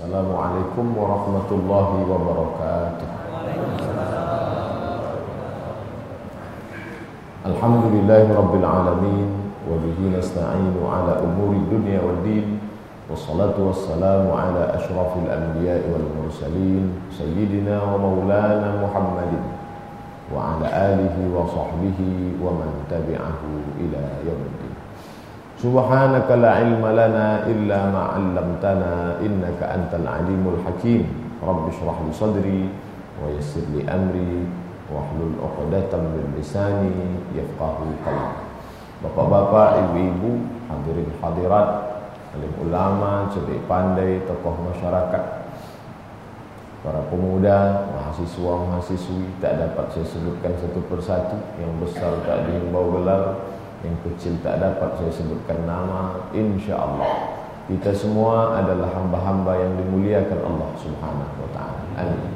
Assalamualaikum warahmatullahi wabarakatuh. Alhamdulillahi rabbil alamin, wa bihi nasta'inu ala umuri dunya waddin, wassalatu wassalamu ala ashrafil anbiya'i wal mursalin, sayyidina wa maulana Muhammadin wa ala alihi wa sahbihi wa man tabi'ahu ila yaumiddin. Subhanaka la ilma lana illa ma 'allamtana innaka antal alimul hakim. Rabbi shrah li sadri wa yassir li amri wahlul 'uqdatam min lisani yafqahu qawli. Bapak-bapak, ibu-ibu, hadirin hadirat, alim ulama, cerdik pandai, tokoh masyarakat, para pemuda, mahasiswa, mahasiswi, tak dapat saya sebutkan satu persatu. Yang besar tak dihimbau gelar, yang kecil tak dapat saya sebutkan nama. InsyaAllah kita semua adalah hamba-hamba yang dimuliakan Allah Subhanahu wa ta'ala. Amin.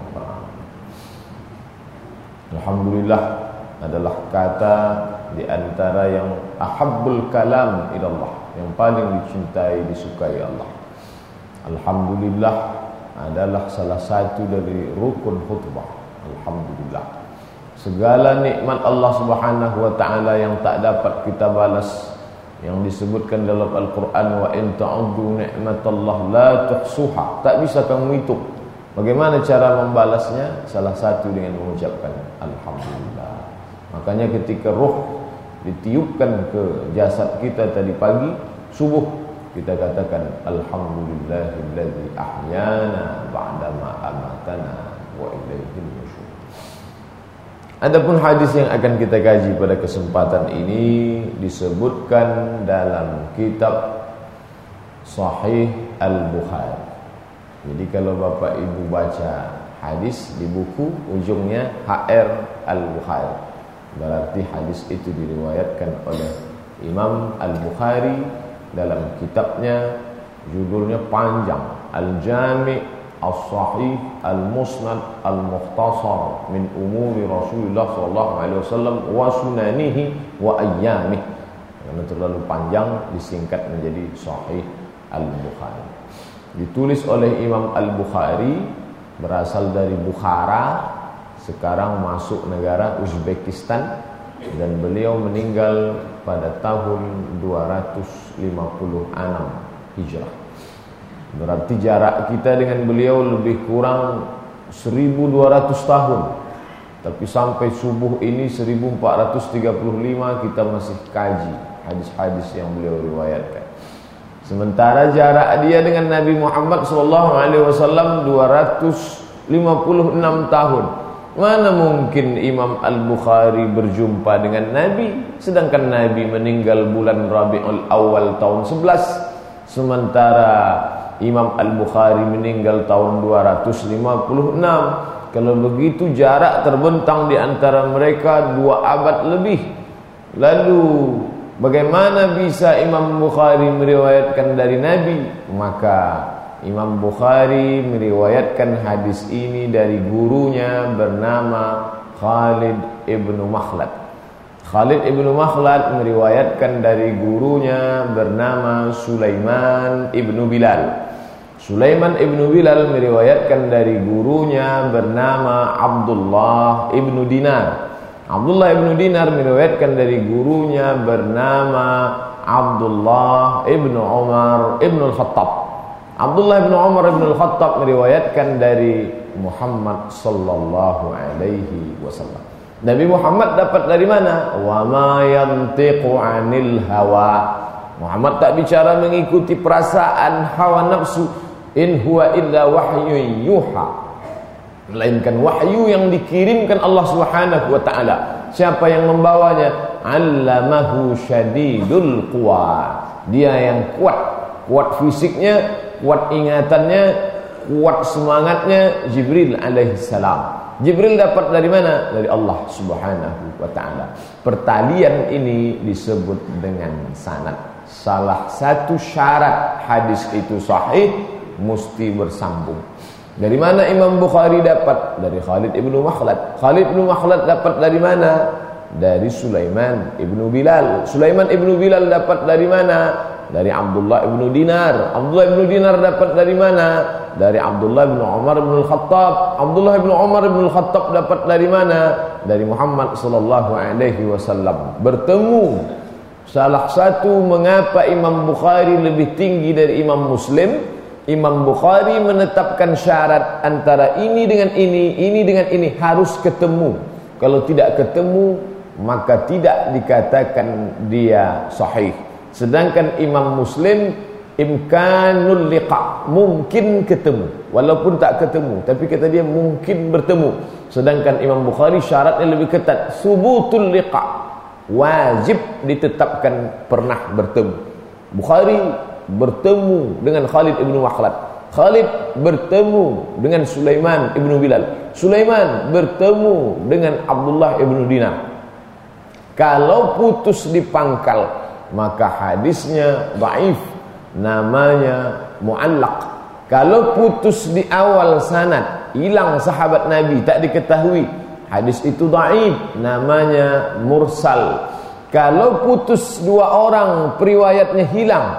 Alhamdulillah adalah kata di antara yang ahabbul kalam ilallah, yang paling dicintai, disukai Allah. Alhamdulillah adalah salah satu dari rukun khutbah. Alhamdulillah, segala nikmat Allah Subhanahu wa ta'ala yang tak dapat kita balas, yang disebutkan dalam Al-Quran, wa in ta'uddu ni'matallah la tuhsuha, tak bisa kamu hitung. Bagaimana cara membalasnya? Salah satu dengan mengucapkan Alhamdulillah. Makanya ketika roh ditiupkan ke jasad kita tadi pagi, subuh, kita katakan Alhamdulillahilladzi ahyana ba'dama amatana wa ilaihil nusyur. Adapun hadis yang akan kita kaji pada kesempatan ini disebutkan dalam kitab Sahih Al-Bukhari. Jadi kalau Bapak Ibu baca hadis di buku, ujungnya HR Al-Bukhari, berarti hadis itu diriwayatkan oleh Imam Al-Bukhari dalam kitabnya, judulnya panjang, Al-Jami' As-Sahih Al-Musnad Al-Mukhtasar min umuri Rasulullah sallallahu alaihi wasallam wa sunanihi wa ayyamih. Karena terlalu panjang disingkat menjadi Sahih Al-Bukhari. Ditulis oleh Imam Al-Bukhari, berasal dari Bukhara, sekarang masuk negara Uzbekistan, dan beliau meninggal pada tahun 256 Hijrah. Berarti jarak kita dengan beliau lebih kurang 1200 tahun. Tapi sampai subuh ini 1435 kita masih kaji hadis-hadis yang beliau riwayatkan. Sementara jarak dia dengan Nabi Muhammad SAW 256 tahun. Mana mungkin Imam Al-Bukhari berjumpa dengan Nabi, sedangkan Nabi meninggal bulan Rabiul Awal tahun 11. Sementara Imam Al-Bukhari meninggal tahun 256. Kalau begitu jarak terbentang di antara mereka 2 abad lebih. Lalu bagaimana bisa Imam Bukhari meriwayatkan dari Nabi? Maka Imam Bukhari meriwayatkan hadis ini dari gurunya bernama Khalid ibnu Makhlad. Khalid ibnu Makhlad meriwayatkan dari gurunya bernama Sulaiman ibnu Bilal. Sulaiman ibnu Bilal meriwayatkan dari gurunya bernama Abdullah ibnu Dinar. Abdullah ibnu Dinar meriwayatkan dari gurunya bernama Abdullah ibnu Umar ibnu Al-Khattab. Abdullah ibnu Umar ibnu Al-Khattab meriwayatkan dari Muhammad sallallahu alaihi wasallam. Nabi Muhammad dapat dari mana? Wa ma yantiqu 'anil hawa. Muhammad tak bicara mengikuti perasaan hawa nafsu. In huwa illa wahyun yuha, melainkan wahyu yang dikirimkan Allah Subhanahu wa ta'ala. Siapa yang membawanya? Allamahu syadidul quwa. Dia yang kuat fisiknya, kuat ingatannya, kuat semangatnya. Jibril alaihissalam. Jibril dapat dari mana? Dari Allah Subhanahu wa ta'ala. Pertalian ini disebut dengan sanad. Salah satu syarat hadis itu sahih, mesti bersambung. Dari mana Imam Bukhari dapat? Dari Khalid ibnu Makhlad. Khalid ibnu Makhlad dapat dari mana? Dari Sulaiman ibnu Bilal. Sulaiman ibnu Bilal dapat dari mana? Dari Abdullah ibnu Dinar. Abdullah ibnu Dinar dapat dari mana? dari Abdullah bin Umar bin Al-Khattab. Abdullah bin Umar bin Al-Khattab dapat dari mana? Dari Muhammad sallallahu alaihi wasallam. Bertemu. Salah satu mengapa Imam Bukhari lebih tinggi dari Imam Muslim, Imam Bukhari menetapkan syarat antara ini dengan ini dengan ini harus ketemu. Kalau tidak ketemu, maka tidak dikatakan dia sahih. Sedangkan Imam Muslim imkanul liqa, mungkin ketemu walaupun tak ketemu, tapi kata dia mungkin bertemu. Sedangkan Imam Bukhari syaratnya lebih ketat, subutul liqa, wajib ditetapkan pernah bertemu. Bukhari bertemu dengan Khalid ibn Makhlad, Khalid bertemu dengan Sulaiman ibn Bilal, Sulaiman bertemu dengan Abdullah ibn Dinar. Kalau putus di pangkal, maka hadisnya dhaif, namanya muallaq. Kalau putus di awal sanad, hilang sahabat Nabi, tak diketahui, hadis itu dhaif, namanya mursal. Kalau putus dua orang, periwayatnya hilang,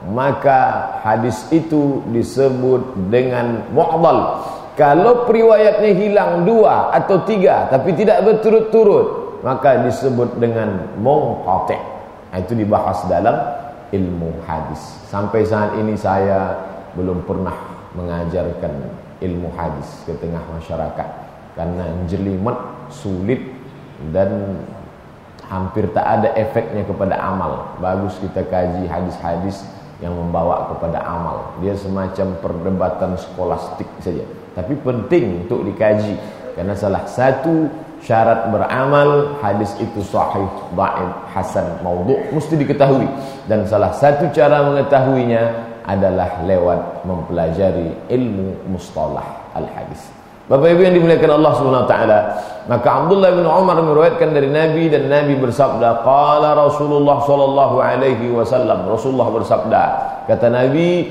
maka hadis itu disebut dengan mu'dhal. Kalau periwayatnya hilang dua atau tiga tapi tidak berturut-turut, maka disebut dengan munqati'. Itu dibahas dalam ilmu hadis. Sampai saat ini saya belum pernah mengajarkan ilmu hadis ke tengah masyarakat karena jelimet, sulit, dan hampir tak ada efeknya kepada amal. Bagus kita kaji hadis-hadis yang membawa kepada amal. Dia semacam perdebatan skolastik saja, tapi penting untuk dikaji karena salah satu syarat beramal hadis itu sahih, dhaif, hasan, maudhu' mesti diketahui, dan salah satu cara mengetahuinya adalah lewat mempelajari ilmu mustalah al-hadis. Bapak Ibu yang dimuliakan Allah Subhanahu wa taala, maka Abdullah bin Umar meriwayatkan dari Nabi, dan Nabi bersabda, qala Rasulullah sallallahu alaihi wasallam, Rasulullah bersabda, kata Nabi,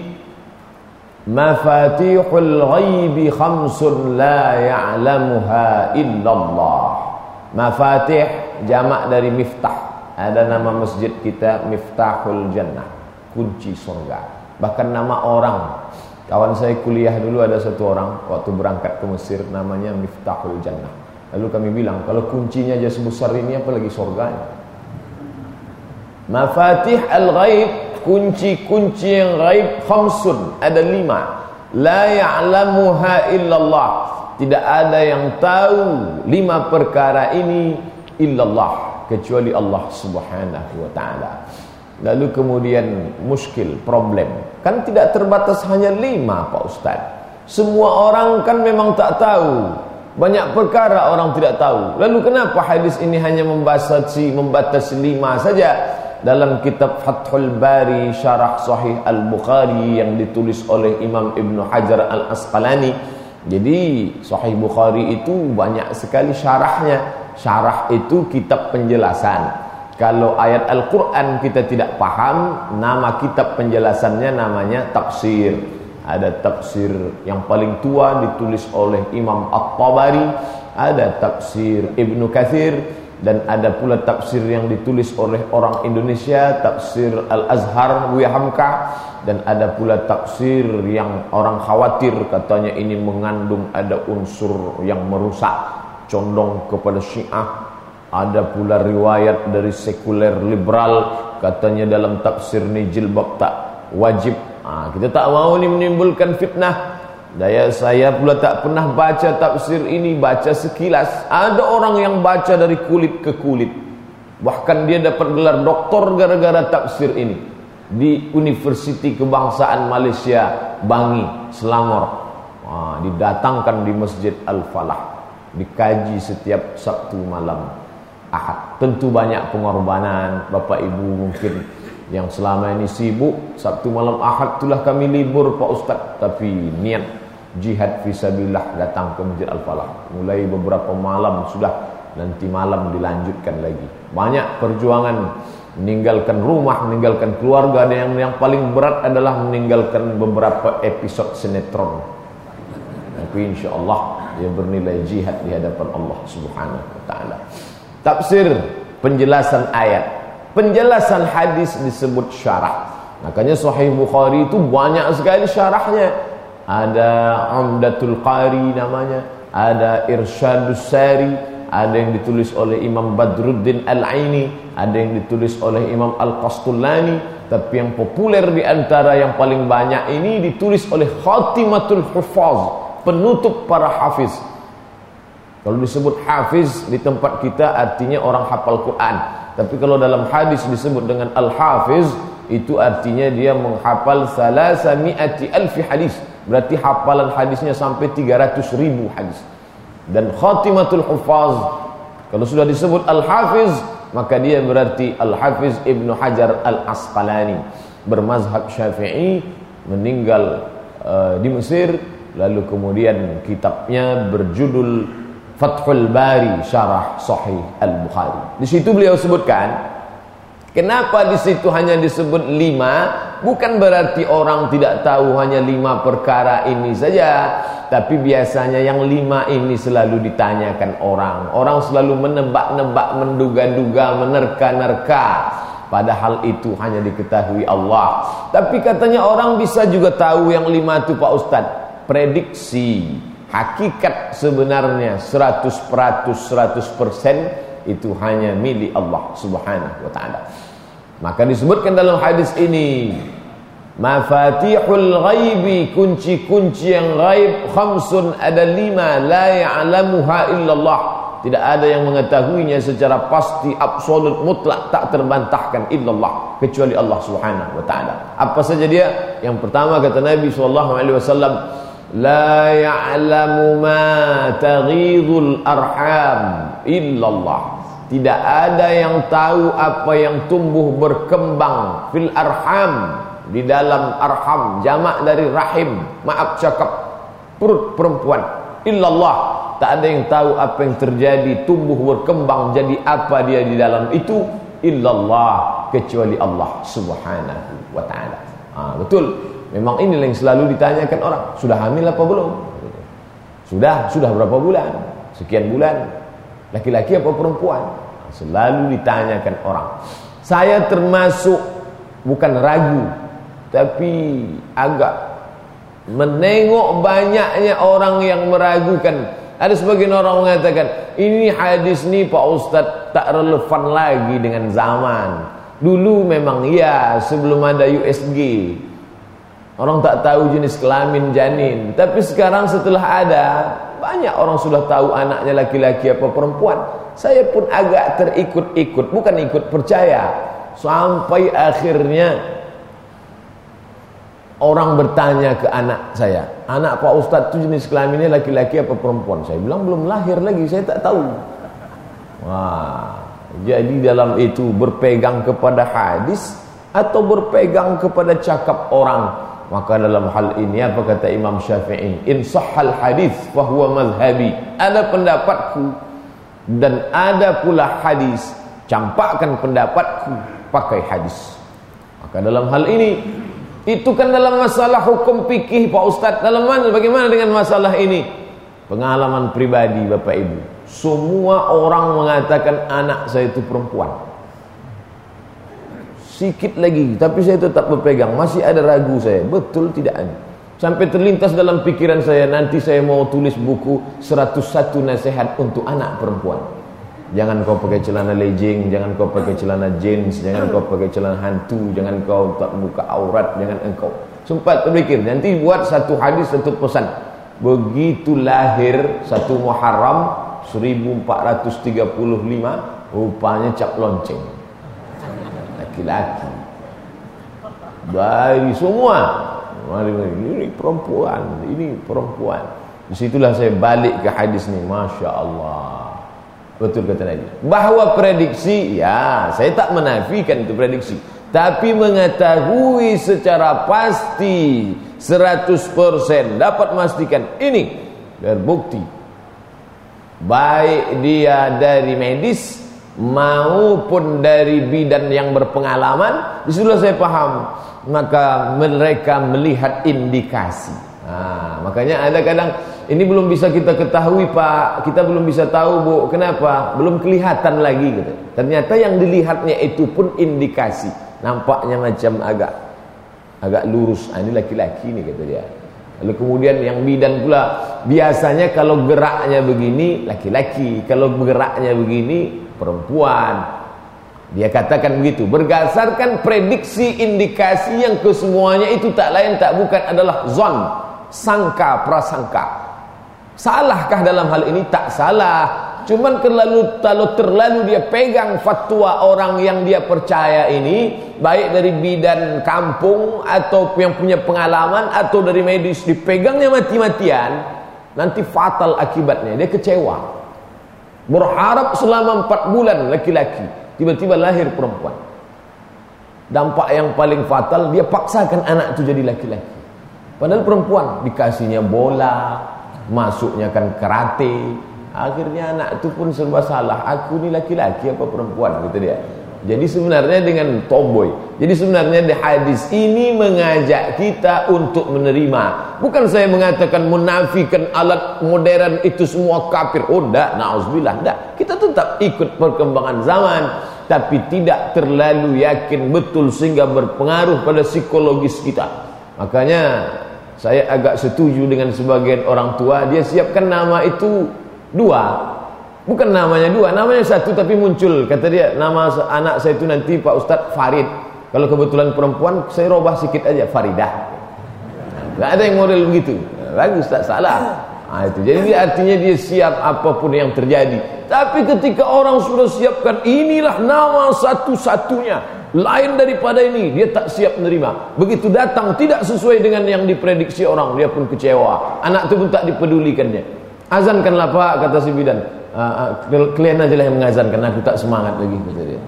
mafatihul ghaibi khamsun la ya'lamuha illallah. Mafatih jamak dari miftah. Ada nama masjid kita Miftahul Jannah, kunci surga. Bahkan nama orang, kawan saya kuliah dulu ada satu orang waktu berangkat ke Mesir namanya Miftahul Jannah. Lalu kami bilang, kalau kuncinya aja sebesar ini apalagi surganya. Mafatih al-ghaib, kunci-kunci yang ghaib khamsun, ada 5. La ya'lamuha illallah, tidak ada yang tahu 5 perkara ini illallah, kecuali Allah Subhanahu wa taala. Lalu kemudian muskil, problem, kan tidak terbatas hanya 5 Pak Ustaz. Semua orang kan memang tak tahu, banyak perkara orang tidak tahu. Lalu kenapa hadis ini hanya membatasi 5 saja? Dalam kitab Fathul Bari Syarah Sahih Al-Bukhari yang ditulis oleh Imam Ibn Hajar Al-Asqalani. Jadi Sahih Bukhari itu banyak sekali syarahnya. Syarah itu kitab penjelasan. Kalau ayat Al-Quran kita tidak paham, nama kitab penjelasannya namanya tafsir. Ada tafsir yang paling tua ditulis oleh Imam At-Tabari, ada tafsir Ibnu Katsir, dan ada pula tafsir yang ditulis oleh orang Indonesia, tafsir Al-Azhar Buya Hamka, dan ada pula tafsir yang orang khawatir katanya ini mengandung ada unsur yang merusak, condong kepada Syiah. Ada pula riwayat dari sekuler liberal, katanya dalam tafsir ni jilbab tak wajib. Kita tak mau ni menimbulkan fitnah. Saya pula tak pernah baca tafsir ini, baca sekilas. Ada orang yang baca dari kulit ke kulit, bahkan dia dapat gelar doktor gara-gara tafsir ini di Universiti Kebangsaan Malaysia Bangi, Selangor. Didatangkan di Masjid Al-Falah, dikaji setiap Sabtu malam Ahad. Tentu banyak pengorbanan Bapak Ibu mungkin yang selama ini sibuk. Sabtu malam Ahad itulah kami libur Pak Ustaz, tapi niat jihad fisabilillah datang ke Masjid Al-Falah. Mulai beberapa malam sudah, nanti malam dilanjutkan lagi. Banyak perjuangan, meninggalkan rumah, meninggalkan keluarga, dan yang paling berat adalah meninggalkan beberapa episode sinetron. Tapi insyaAllah dia bernilai jihad di hadapan Allah Subhanahu wa ta'ala. Tafsir, penjelasan ayat, penjelasan hadis disebut syarah. Makanya Sahih Bukhari itu banyak sekali syarahnya. ada Umdatul Qari namanya, ada Irsyadus Sari, ada yang ditulis oleh Imam Badruddin Al-Aini, ada yang ditulis oleh Imam Al-Qastullani. Tapi yang populer di antara yang paling banyak ini ditulis oleh Khatimatul Huffaz, penutup para hafiz. Kalau disebut hafiz di tempat kita artinya orang hafal Quran. Tapi kalau dalam hadis disebut dengan al-hafiz, itu artinya dia menghafal 300,000 hadis. Berarti hafalan hadisnya sampai 300,000 hadis. Dan Khatimatul Huffaz, kalau sudah disebut al-hafiz, maka dia berarti Al-Hafiz Ibnu Hajar Al-Asqalani, bermazhab Syafi'i, meninggal di Mesir. Lalu kemudian kitabnya berjudul Fathul Bari Syarah Sahih Al-Bukhari. Di situ beliau sebutkan, kenapa di situ hanya disebut 5? Bukan berarti orang tidak tahu hanya 5 perkara ini saja, tapi biasanya yang 5 ini selalu ditanyakan orang. Orang selalu menebak-nebak, menduga-duga, menerka-nerka. Padahal itu hanya diketahui Allah. Tapi katanya orang bisa juga tahu yang 5 itu Pak Ustadz. Prediksi. Hakikat sebenarnya 100% itu hanya milik Allah Subhanahu wa ta'ala. Maka disebutkan dalam hadis ini, mafatihul ghaibi, kunci-kunci yang ghaib, khamsun, ada 5, la ya'lamuha illallah, tidak ada yang mengetahuinya secara pasti, absolut, mutlak, tak terbantahkan, illallah, kecuali Allah Subhanahu wa ta'ala. Apa saja dia? Yang pertama kata Nabi SAW, la ya'lamu ma taghidul arham illallah. Tidak ada yang tahu apa yang tumbuh berkembang fil arham, di dalam arham, jamak dari rahim, maaf cakap, perut perempuan, illallah. Tak ada yang tahu apa yang terjadi, tumbuh berkembang jadi apa dia di dalam itu, illallah, kecuali Allah Subhanahu wa ta'ala. Betul. Memang ini yang selalu ditanyakan orang, sudah hamil apa belum? Sudah berapa bulan? Sekian bulan. Laki-laki apa perempuan? Selalu ditanyakan orang. Saya termasuk bukan ragu, tapi agak menengok banyaknya orang yang meragukan. Ada sebagian orang mengatakan, ini hadis ni Pak Ustadz tak relevan lagi dengan zaman. Dulu memang ya, sebelum ada USG, orang tak tahu jenis kelamin janin. Tapi sekarang setelah ada, banyak orang sudah tahu anaknya laki-laki apa perempuan. Saya pun agak terikut-ikut, bukan ikut percaya. Sampai akhirnya orang bertanya ke anak saya, anak Pak Ustadz itu jenis kelaminnya laki-laki apa perempuan? Saya bilang belum lahir lagi, saya tak tahu. Wah, jadi dalam itu berpegang kepada hadis atau berpegang kepada cakap orang. Maka dalam hal ini apa kata Imam Syafi'i? In sahhal hadis fahuwa madhhabi. Ada pendapatku dan ada pula hadis, campakkan pendapatku, pakai hadis. Maka dalam hal ini, itu kan dalam masalah hukum fikih Pak Ustadz. Dalam mana, bagaimana dengan masalah ini? Pengalaman pribadi Bapak Ibu, semua orang mengatakan anak saya itu perempuan. Sikit lagi, tapi saya tetap berpegang. Masih ada ragu saya, betul tidak ada. Sampai terlintas dalam pikiran saya, nanti saya mau tulis buku 101 nasihat untuk anak perempuan. Jangan kau pakai celana legging, jangan kau pakai celana jeans, jangan kau pakai celana hantu, jangan kau tak buka aurat, jangan engkau. Sempat terpikir, nanti buat satu hadis, satu pesan. Begitu lahir 1 Muharram 1435, rupanya cap lonceng. Laki-laki. Dari semua. Ini perempuan, ini perempuan. Disitulah saya balik ke hadis ni. Masya Allah, betul kata Nabi. Bahawa prediksi, ya saya tak menafikan itu prediksi, tapi mengetahui secara pasti 100% dapat memastikan ini terbukti, baik dia dari medis maupun dari bidan yang berpengalaman. Disitulah saya paham. Maka mereka melihat indikasi. Makanya ada kadang ini belum bisa kita ketahui Pak, kita belum bisa tahu Bu, kenapa? Belum kelihatan lagi gitu. Ternyata yang dilihatnya itu pun indikasi. Nampaknya macam agak lurus. Ini laki-laki nih kata dia. Lalu kemudian yang bidan pula, biasanya kalau geraknya begini laki-laki, kalau geraknya begini perempuan. Dia katakan begitu, berdasarkan prediksi indikasi yang kesemuanya itu tak lain tak bukan adalah zon, sangka prasangka. Salahkah dalam hal ini? Tak salah. Cuman kalau terlalu dia pegang fatwa orang yang dia percaya ini, baik dari bidan kampung atau yang punya pengalaman atau dari medis, dipegangnya mati-matian, nanti fatal akibatnya. Dia kecewa, berharap selama 4 bulan laki-laki, tiba-tiba lahir perempuan. Dampak yang paling fatal, dia paksakan anak itu jadi laki-laki, padahal perempuan. Dikasihnya bola, masuknya kan karate. Akhirnya anak itu pun serba salah. Aku ni laki-laki apa perempuan, kata dia. Jadi sebenarnya dengan tomboy. Jadi sebenarnya di hadis ini mengajak kita untuk menerima. Bukan saya mengatakan menafikan alat modern itu semua kafir. Oh enggak, na'udzubillah, enggak. Kita tetap ikut perkembangan zaman, tapi tidak terlalu yakin betul sehingga berpengaruh pada psikologis kita. Makanya saya agak setuju dengan sebagian orang tua, dia siapkan nama itu 2, bukan namanya 2, namanya 1 tapi muncul. Kata dia, nama anak saya itu nanti Pak Ustadz Farid. Kalau kebetulan perempuan, saya robah sikit aja, Faridah. Gak ada yang model begitu. Bagus, tak salah. Itu. Jadi artinya dia siap apapun yang terjadi. Tapi ketika orang sudah siapkan, inilah nama satu-satunya, lain daripada ini, dia tak siap menerima. Begitu datang tidak sesuai dengan yang diprediksi orang, dia pun kecewa. Anak itu pun tak dipedulikannya. Azankanlah Pak, kata si bidan. Kalian aja lah yang mengazankan, aku tak semangat lagi, kata dia.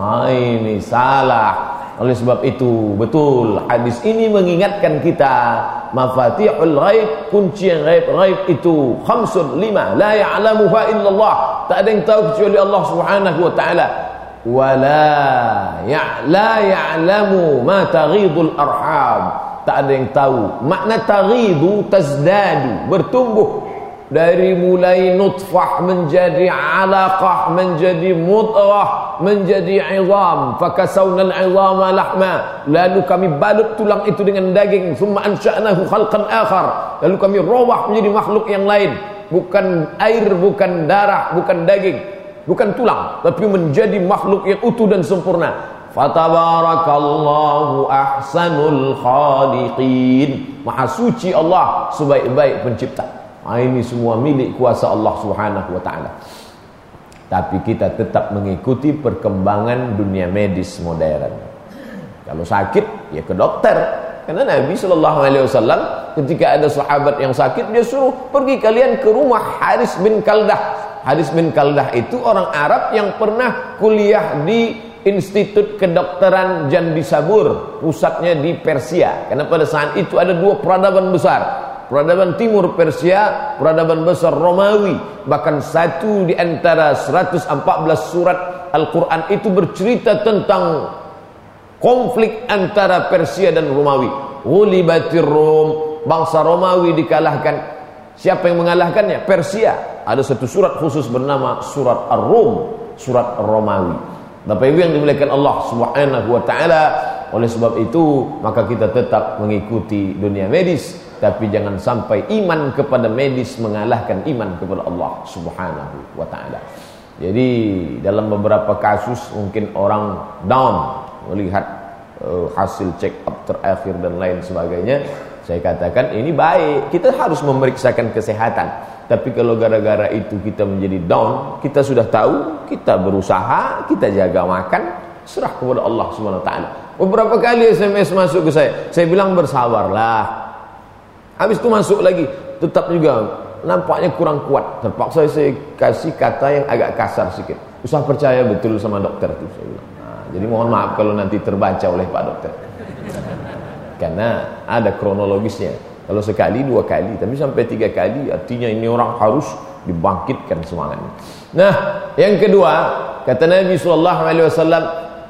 Ini salah. Oleh sebab itu, betul, hadis ini mengingatkan kita, mafatihul ghaib, kunci yang ghaib itu 5, la ya'lamuha illallah, tak ada yang tahu kecuali Allah Subhanahu wa taala. Wala la ya'lamu ma taghidul arham, tak ada yang tahu. Makna taghidu, tazdadu, bertumbuh. Dari mulai nutfah menjadi alaqah, menjadi mudghah, menjadi izam. Fakasawna al-izama lahma, lalu kami balut tulang itu dengan daging. Thumma ansha'nahu khalqan akhar, lalu kami robah menjadi makhluk yang lain. Bukan air, bukan darah, bukan daging, bukan tulang, tapi menjadi makhluk yang utuh dan sempurna. Fatabarakallahu ahsanul khaliqin, maha suci Allah, sebaik-baik pencipta. Ini semua milik kuasa Allah Subhanahu wa taala. Tapi kita tetap mengikuti perkembangan dunia medis modern. Kalau sakit, ya ke dokter. Karena Nabi SAW ketika ada sahabat yang sakit, dia suruh pergi kalian ke rumah Haris bin Kaldah. Haris bin Kaldah itu orang Arab yang pernah kuliah di Institut Kedokteran Jandisabur, pusatnya di Persia. Karena pada saat itu ada 2 peradaban besar, peradaban timur Persia, peradaban besar Romawi. Bahkan satu di antara 114 surat Al-Quran itu bercerita tentang konflik antara Persia dan Romawi. Ghulibatir Rum, bangsa Romawi dikalahkan. Siapa yang mengalahkannya? Persia. Ada satu surat khusus bernama surat Ar-Rum, surat Romawi. Bapak Ibu yang dimuliakan Allah Subhanahu wa taala, oleh sebab itu maka kita tetap mengikuti dunia medis, tapi jangan sampai iman kepada medis mengalahkan iman kepada Allah Subhanahu wa taala. Jadi dalam beberapa kasus mungkin orang down melihat hasil check up terakhir dan lain sebagainya. Saya katakan ini baik, kita harus memeriksakan kesehatan. Tapi kalau gara-gara itu kita menjadi down, kita sudah tahu, kita berusaha, kita jaga makan, serah kepada Allah Subhanahu wa taala. Beberapa kali SMS masuk ke saya bilang bersabarlah. Habis itu masuk lagi, tetap juga nampaknya kurang kuat. Terpaksa saya kasih kata yang agak kasar sedikit. Usah percaya betul sama dokter itu, saya bilang. Jadi mohon maaf kalau nanti terbaca oleh Pak Dokter. Karena ada kronologisnya. Kalau sekali, 2 kali, tapi sampai 3 kali, artinya ini orang harus dibangkitkan semangatnya. Nah, yang kedua, kata Nabi SAW,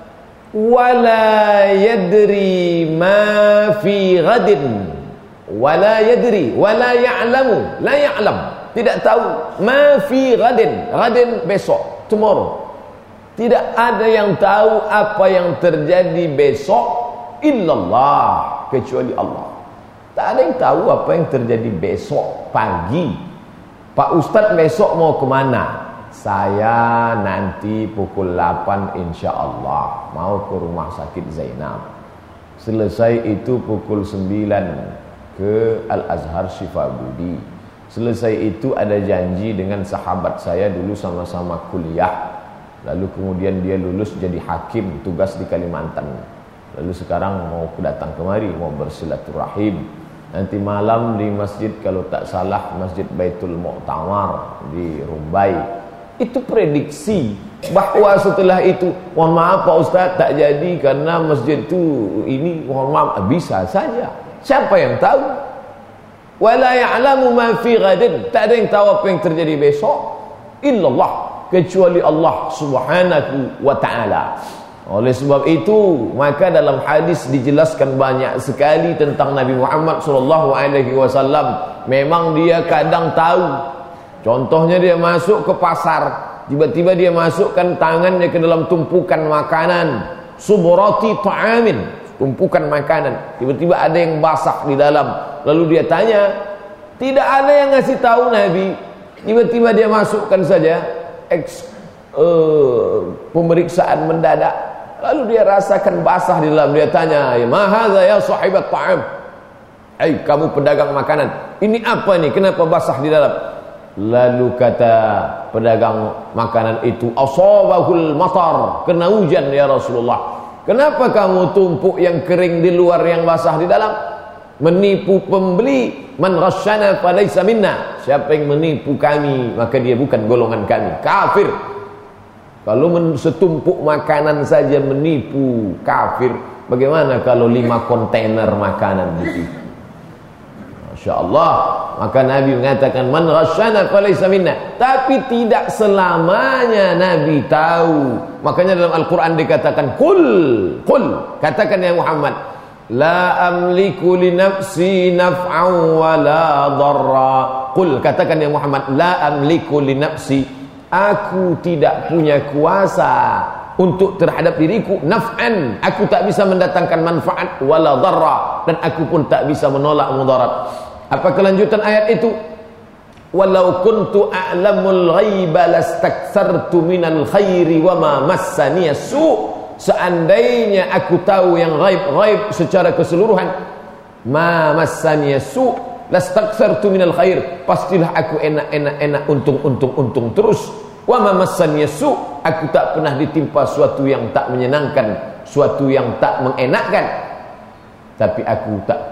wala yadri ma fi ghadin, wala yadri, wala ya'lamu, la ya'lam, tidak tahu, ma fi ghadin, ghadin besok, tomorrow. Tidak ada yang tahu apa yang terjadi besok illallah, kecuali Allah. Tak ada yang tahu apa yang terjadi besok pagi. Pak Ustadz besok mau kemana? Saya nanti pukul 8 insya Allah mau ke rumah sakit Zainab. Selesai itu pukul 9 ke Al-Azhar Syifa Budi. Selesai itu ada janji dengan sahabat saya dulu sama-sama kuliah. Lalu kemudian dia lulus jadi hakim, tugas di Kalimantan. Lalu sekarang mau datang kemari, mau bersilaturahim. Nanti malam di masjid, kalau tak salah Masjid Baitul Mu'tamar di Rumbai. Itu prediksi bahwa setelah itu, mohon maaf Pak Ustaz tak jadi karena masjid itu ini, mohon maaf, bisa saja. Siapa yang tahu? Wala ya'lamu ma fi ghadin. Tak ada yang tahu apa yang terjadi besok illallah, kecuali Allah Subhanahu wa ta'ala. Oleh sebab itu, maka dalam hadis dijelaskan banyak sekali tentang Nabi Muhammad SAW. Memang dia kadang tahu. Contohnya dia masuk ke pasar, tiba-tiba dia masukkan tangannya ke dalam tumpukan makanan, suburati ta'amin, tumpukan makanan. Tiba-tiba ada yang basah di dalam. Lalu dia tanya, tidak ada yang ngasih tahu Nabi. Tiba-tiba dia masukkan saja, pemeriksaan mendadak. Lalu dia rasakan basah di dalam. Dia tanya, ma hadza ya sahibat ta'am? Hai kamu pedagang makanan, ini apa nih? Kenapa basah di dalam? Lalu kata pedagang makanan itu, asabahul matar, kena hujan ya Rasulullah. Kenapa kamu tumpuk yang kering di luar, yang basah di dalam? Menipu pembeli. Man rasyana falaysa minna. Siapa yang menipu kami, maka dia bukan golongan kami, kafir. Kalau setumpuk makanan saja menipu, kafir, bagaimana kalau 5 kontainer makanan itu? Masya Allah. Maka Nabi mengatakan, man rasyana falaysa minna. Tapi tidak selamanya Nabi tahu. Makanya dalam Al-Quran dikatakan, Qul, katakan ya Muhammad, la amliku li nafsi naf'an wa la dharra. Qul, katakan ya Muhammad, la amliku li nafsi, aku tidak punya kuasa untuk terhadap diriku, naf'an, aku tak bisa mendatangkan manfaat, wala dharra, dan aku pun tak bisa menolak mudarat. Apa kelanjutan ayat itu? Walau kuntu a'lamul ghaiba lastakthartu minal khairi wa ma massaniya su'. Seandainya aku tahu yang ghaib secara keseluruhan, ma massaniya su', lastakthartu minal khair, pastilah aku enak untung terus. Wa ma massaniya su', aku tak pernah ditimpa suatu yang tak menyenangkan, suatu yang tak mengenakkan. Tapi aku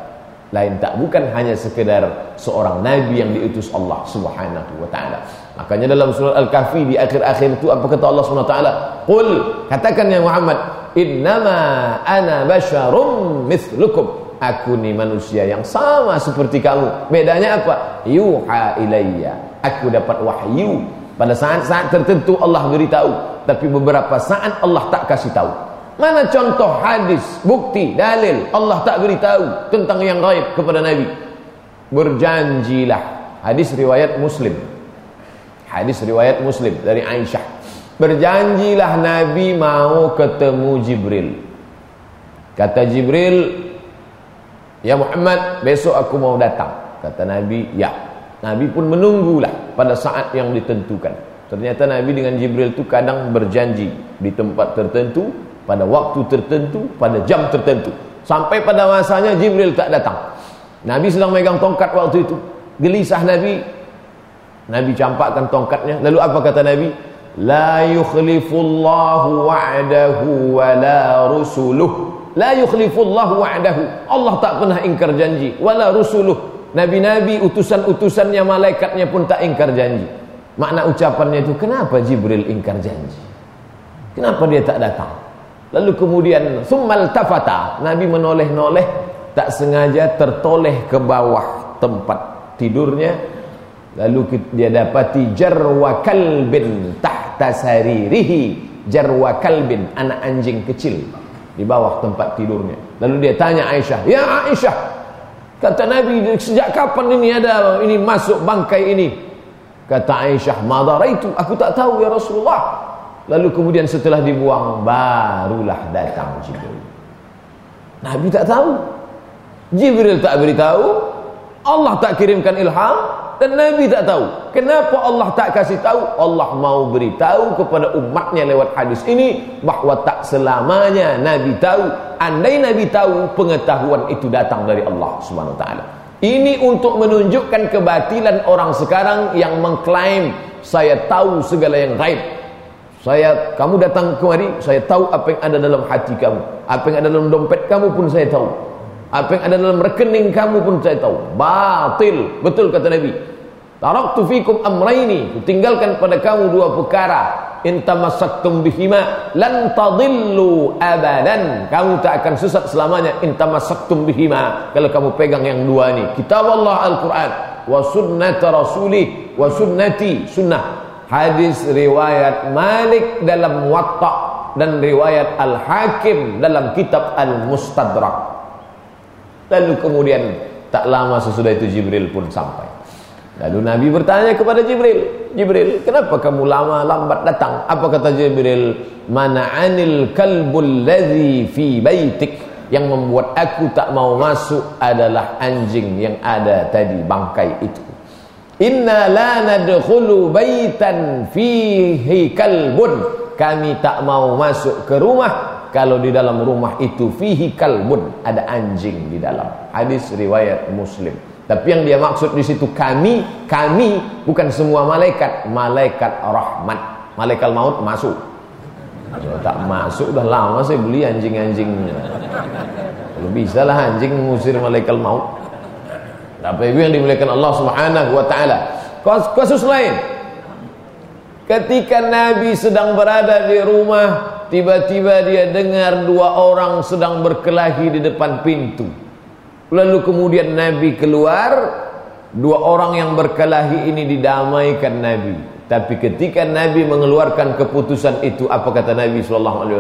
bukan hanya sekedar seorang nabi yang diutus Allah Subhanahu wa ta'ala. Makanya dalam surah Al-Kahfi di akhir-akhir itu apa kata Allah Subhanahu wa ta'ala? Qul, katakan ya Muhammad, innama ana basyarum mithlukum, aku ni manusia yang sama seperti kamu. Bedanya apa? Yuha ilayya, aku dapat wahyu. Pada saat-saat tertentu Allah beritahu, tapi beberapa saat Allah tak kasih tahu. Mana contoh hadis, bukti, dalil Allah tak beritahu tentang yang gaib kepada Nabi? Berjanjilah. Hadis riwayat Muslim. Hadis riwayat Muslim dari Aisyah. Berjanjilah Nabi mau ketemu Jibril. Kata Jibril, ya Muhammad, besok aku mau datang. Kata Nabi, ya. Nabi pun menunggulah pada saat yang ditentukan. Ternyata Nabi dengan Jibril itu kadang berjanji di tempat tertentu, pada waktu tertentu, pada jam tertentu. Sampai pada masanya Jibril tak datang. Nabi sedang megang tongkat waktu itu. Gelisah Nabi. Nabi campakkan tongkatnya. Lalu apa kata Nabi? La yukhlifullahu wa'dahu wa la rusuluh. La yukhlifullahu wa'dahu. Allah tak pernah ingkar janji. Wa la rusuluh. Nabi-nabi, utusan-utusannya, malaikatnya pun tak ingkar janji. Makna ucapannya itu, kenapa Jibril ingkar janji? Kenapa dia tak datang? Lalu kemudian summal tafata, Nabi menoleh-noleh, tak sengaja tertoleh ke bawah tempat tidurnya. Lalu dia dapati jarwa kalbin tahta saririhi. Jarwa kalbin, anak anjing kecil di bawah tempat tidurnya. Lalu dia tanya Aisyah, ya Aisyah, kata Nabi, sejak kapan ini ada ini masuk bangkai ini? Kata Aisyah, madara itu aku tak tahu ya Rasulullah. Lalu kemudian setelah dibuang, barulah datang Jibril. Nabi tak tahu. Jibril tak beritahu, Allah tak kirimkan ilham, dan Nabi tak tahu. Kenapa Allah tak kasih tahu? Allah mau beritahu kepada umatnya lewat hadis ini bahwa tak selamanya Nabi tahu. Andai Nabi tahu, pengetahuan itu datang dari Allah Subhanahu wa taala. Ini untuk menunjukkan kebatilan orang sekarang yang mengklaim saya tahu segala yang gaib. Kamu datang kemari, saya tahu apa yang ada dalam hati kamu, apa yang ada dalam dompet kamu pun saya tahu, apa yang ada dalam rekening kamu pun saya tahu. Batil, betul kata Nabi. Taraktu fikum amraini, tinggalkan pada kamu dua perkara. In tamassaktum bihima lan tadillu abadan. Kamu tak akan sesat selamanya. In tamassaktum bihima, kalau kamu pegang yang dua ini, kitab Allah Al-Quran wa sunnat rasulih wa sunnati, sunnah. Hadis riwayat Malik dalam Muwatta dan riwayat Al-Hakim dalam kitab Al-Mustadrak. Lalu kemudian tak lama sesudah itu Jibril pun sampai. Lalu Nabi bertanya kepada Jibril, Jibril, kenapa kamu lambat datang? Apa kata Jibril? Mana'anil kalbul ladzi fi baitik. Yang membuat aku tak mau masuk adalah anjing yang ada tadi, bangkai itu. Inna la nadkhulu baitan fihi kalbun. Kami tak mau masuk ke rumah kalau di dalam rumah itu fihi kalbun, ada anjing di dalam. Hadis riwayat Muslim. Tapi yang dia maksud di situ kami bukan semua malaikat, malaikat rahmat. Malaikat maut masuk. Kalau tak masuk dah lama saya beli anjing-anjingnya. Kalau bisa lah anjing mengusir malaikat maut. Apa yang dimuliakan Allah Subhanahu wa taala. Kasus lain, ketika Nabi sedang berada di rumah, tiba-tiba dia dengar dua orang sedang berkelahi di depan pintu. Lalu kemudian Nabi keluar, dua orang yang berkelahi ini didamaikan Nabi. Tapi ketika Nabi mengeluarkan keputusan itu, apa kata Nabi SAW?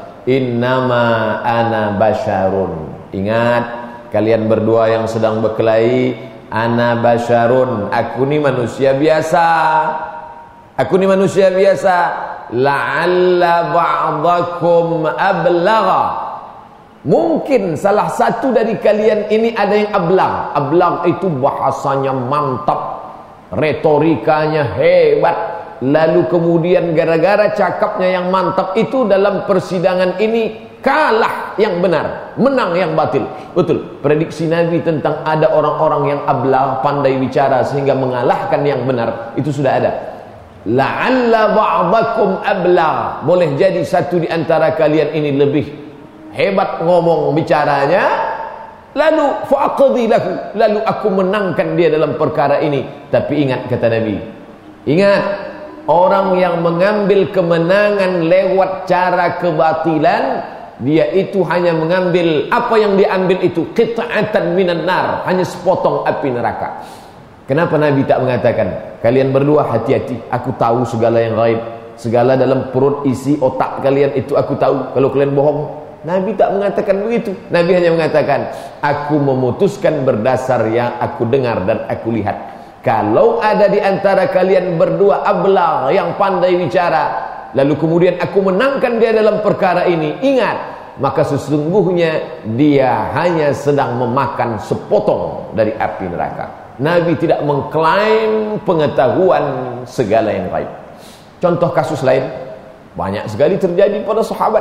Innama ana basyarun. Ingat, kalian berdua yang sedang berkelahi, ana basyarun, aku ni manusia biasa. Aku ni manusia biasa. La'alla ba'dakum ablagha. Mungkin salah satu dari kalian ini ada yang ablag. Ablag itu bahasanya mantap, retorikanya hebat. Lalu kemudian gara-gara cakapnya yang mantap itu, dalam persidangan ini kalah yang benar, menang yang batil. Betul, prediksi Nabi tentang ada orang-orang yang ablah, pandai bicara sehingga mengalahkan yang benar, itu sudah ada. La'alla ba'dakum ablah. Boleh jadi satu di antara kalian ini lebih hebat ngomong bicaranya. Lalu fa'aqdi lahu, lalu aku menangkan dia dalam perkara ini. Tapi ingat kata Nabi, ingat, orang yang mengambil kemenangan lewat cara kebatilan, dia itu hanya mengambil apa yang diambil itu qit'atan minan nar, hanya sepotong api neraka. Kenapa Nabi tak mengatakan, kalian berdua hati-hati, aku tahu segala yang gaib, segala dalam perut isi otak kalian itu aku tahu, kalau kalian bohong. Nabi tak mengatakan begitu. Nabi hanya mengatakan, aku memutuskan berdasar yang aku dengar dan aku lihat. Kalau ada di antara kalian berdua ablah yang pandai bicara, lalu kemudian aku menangkan dia dalam perkara ini, ingat, maka sesungguhnya dia hanya sedang memakan sepotong dari api neraka. Nabi tidak mengklaim pengetahuan segala yang gaib. Contoh kasus lain, banyak sekali terjadi pada sahabat.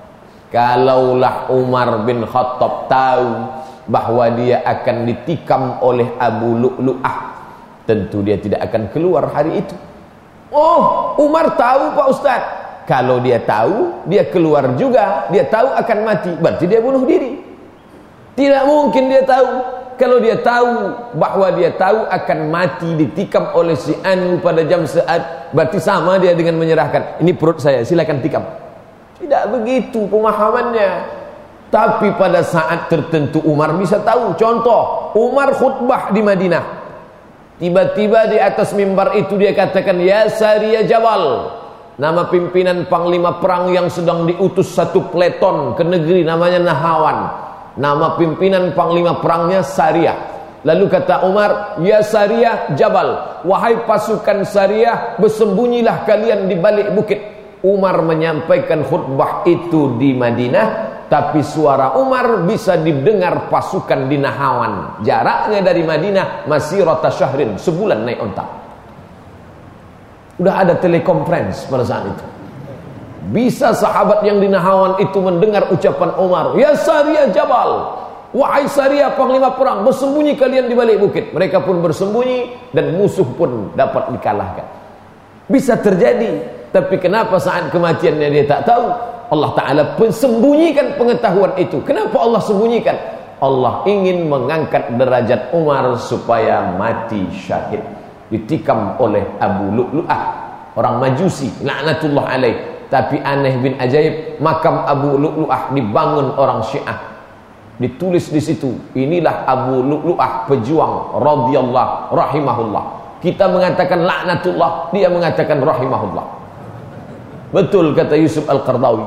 Kalaulah Umar bin Khattab tahu bahwa dia akan ditikam oleh Abu Lu'lu'ah, tentu dia tidak akan keluar hari itu. Oh, Umar tahu Pak Ustaz. Kalau dia tahu, dia keluar juga. Dia tahu akan mati, berarti dia bunuh diri. Tidak mungkin dia tahu. Kalau dia tahu bahwa dia tahu akan mati, ditikam oleh si Anu pada jam saat, berarti sama dia dengan menyerahkan, ini perut saya, silakan tikam. Tidak begitu pemahamannya. Tapi pada saat tertentu Umar bisa tahu. Contoh, Umar khutbah di Madinah. Tiba-tiba di atas mimbar itu dia katakan, ya Sariyah Jabal, nama pimpinan panglima perang yang sedang diutus satu peleton ke negeri namanya Nahawan. Nama pimpinan panglima perangnya Sariyah. Lalu kata Umar, ya Sariyah Jabal, wahai pasukan Sariyah, bersembunyilah kalian di balik bukit. Umar menyampaikan khutbah itu di Madinah Tapi suara Umar bisa didengar pasukan di Nahawan. Jaraknya dari Madinah masirata syahrin, sebulan naik onta. Udah ada telekonferensi pada saat itu. Bisa sahabat yang di Nahawan itu mendengar ucapan Umar, "Ya Sariyah Jabal, wahai Sariyah panglima perang, bersembunyi kalian di balik bukit." Mereka pun bersembunyi dan musuh pun dapat dikalahkan. Bisa terjadi, tapi kenapa saat kematiannya dia tak tahu? Allah Ta'ala sembunyikan pengetahuan itu. Kenapa Allah sembunyikan? Allah ingin mengangkat derajat Umar supaya mati syahid, ditikam oleh Abu Lu'lu'ah, orang Majusi, laknatullah alaih. Tapi aneh bin ajaib, makam Abu Lu'lu'ah dibangun orang Syiah. Ditulis di situ, inilah Abu Lu'lu'ah pejuang radhiyallahu rahimahullah. Kita mengatakan laknatullah, dia mengatakan rahimahullah. Betul kata Yusuf Al-Qardawi.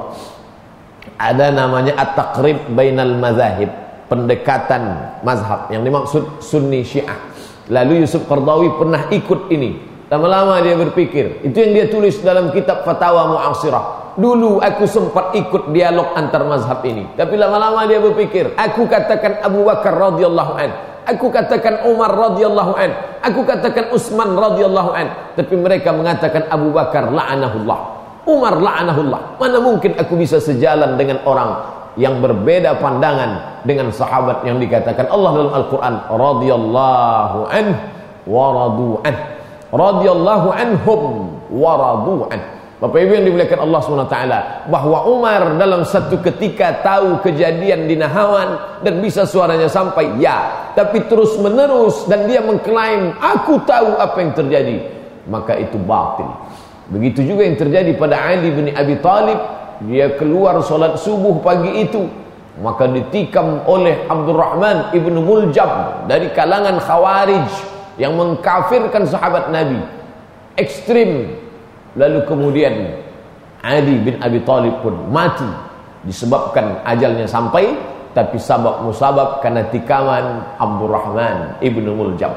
Ada namanya at-taqrib bainal mazahib, pendekatan mazhab, yang dimaksud Sunni Syiah. Lalu Yusuf Qardawi pernah ikut ini. Lama-lama dia berpikir, itu yang dia tulis dalam kitab Fatawa Mu'asirah. Dulu aku sempat ikut dialog antar mazhab ini, tapi lama-lama dia berpikir, aku katakan Abu Bakar radhiyallahu an, aku katakan Umar radhiyallahu an, aku katakan Utsman radhiyallahu an, tapi mereka mengatakan Abu Bakar la'anahullah, Umar la'anahullah. Mana mungkin aku bisa sejalan dengan orang yang berbeda pandangan dengan sahabat yang dikatakan Allah dalam Al-Quran, radhiyallahu anhu wa radu an, radhiyallahu anhum wa radu an. Bapak Ibu yang dimuliakan Allah SWT, bahwa Umar dalam satu ketika tahu kejadian di Nahawan dan bisa suaranya sampai, ya, tapi terus menerus dan dia mengklaim aku tahu apa yang terjadi, maka itu batil. Begitu juga yang terjadi pada Ali bin Abi Thalib. Dia keluar solat subuh pagi itu, maka ditikam oleh Abdurrahman ibn Muljam dari kalangan Khawarij yang mengkafirkan sahabat Nabi ekstrim. Lalu kemudian Ali bin Abi Thalib pun mati disebabkan ajalnya sampai, tapi sabab musabab karena tikaman Abdurrahman ibn Muljam.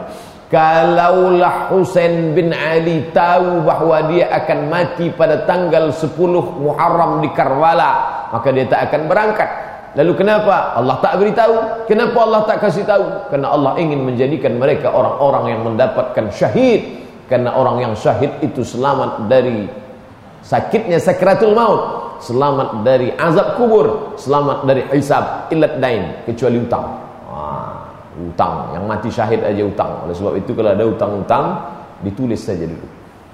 Kalaulah Husain bin Ali tahu bahwa dia akan mati pada tanggal 10 Muharram di Karbala, maka dia tak akan berangkat. Lalu kenapa Allah tak beritahu? Kenapa Allah tak kasih tahu? Karena Allah ingin menjadikan mereka orang-orang yang mendapatkan syahid. Karena orang yang syahid itu selamat dari sakitnya sakratul maut, selamat dari azab kubur, selamat dari hisab, illat dain, kecuali utang. Utang, yang mati syahid aja utang. Oleh sebab itu kalau ada utang-utang, ditulis saja dulu.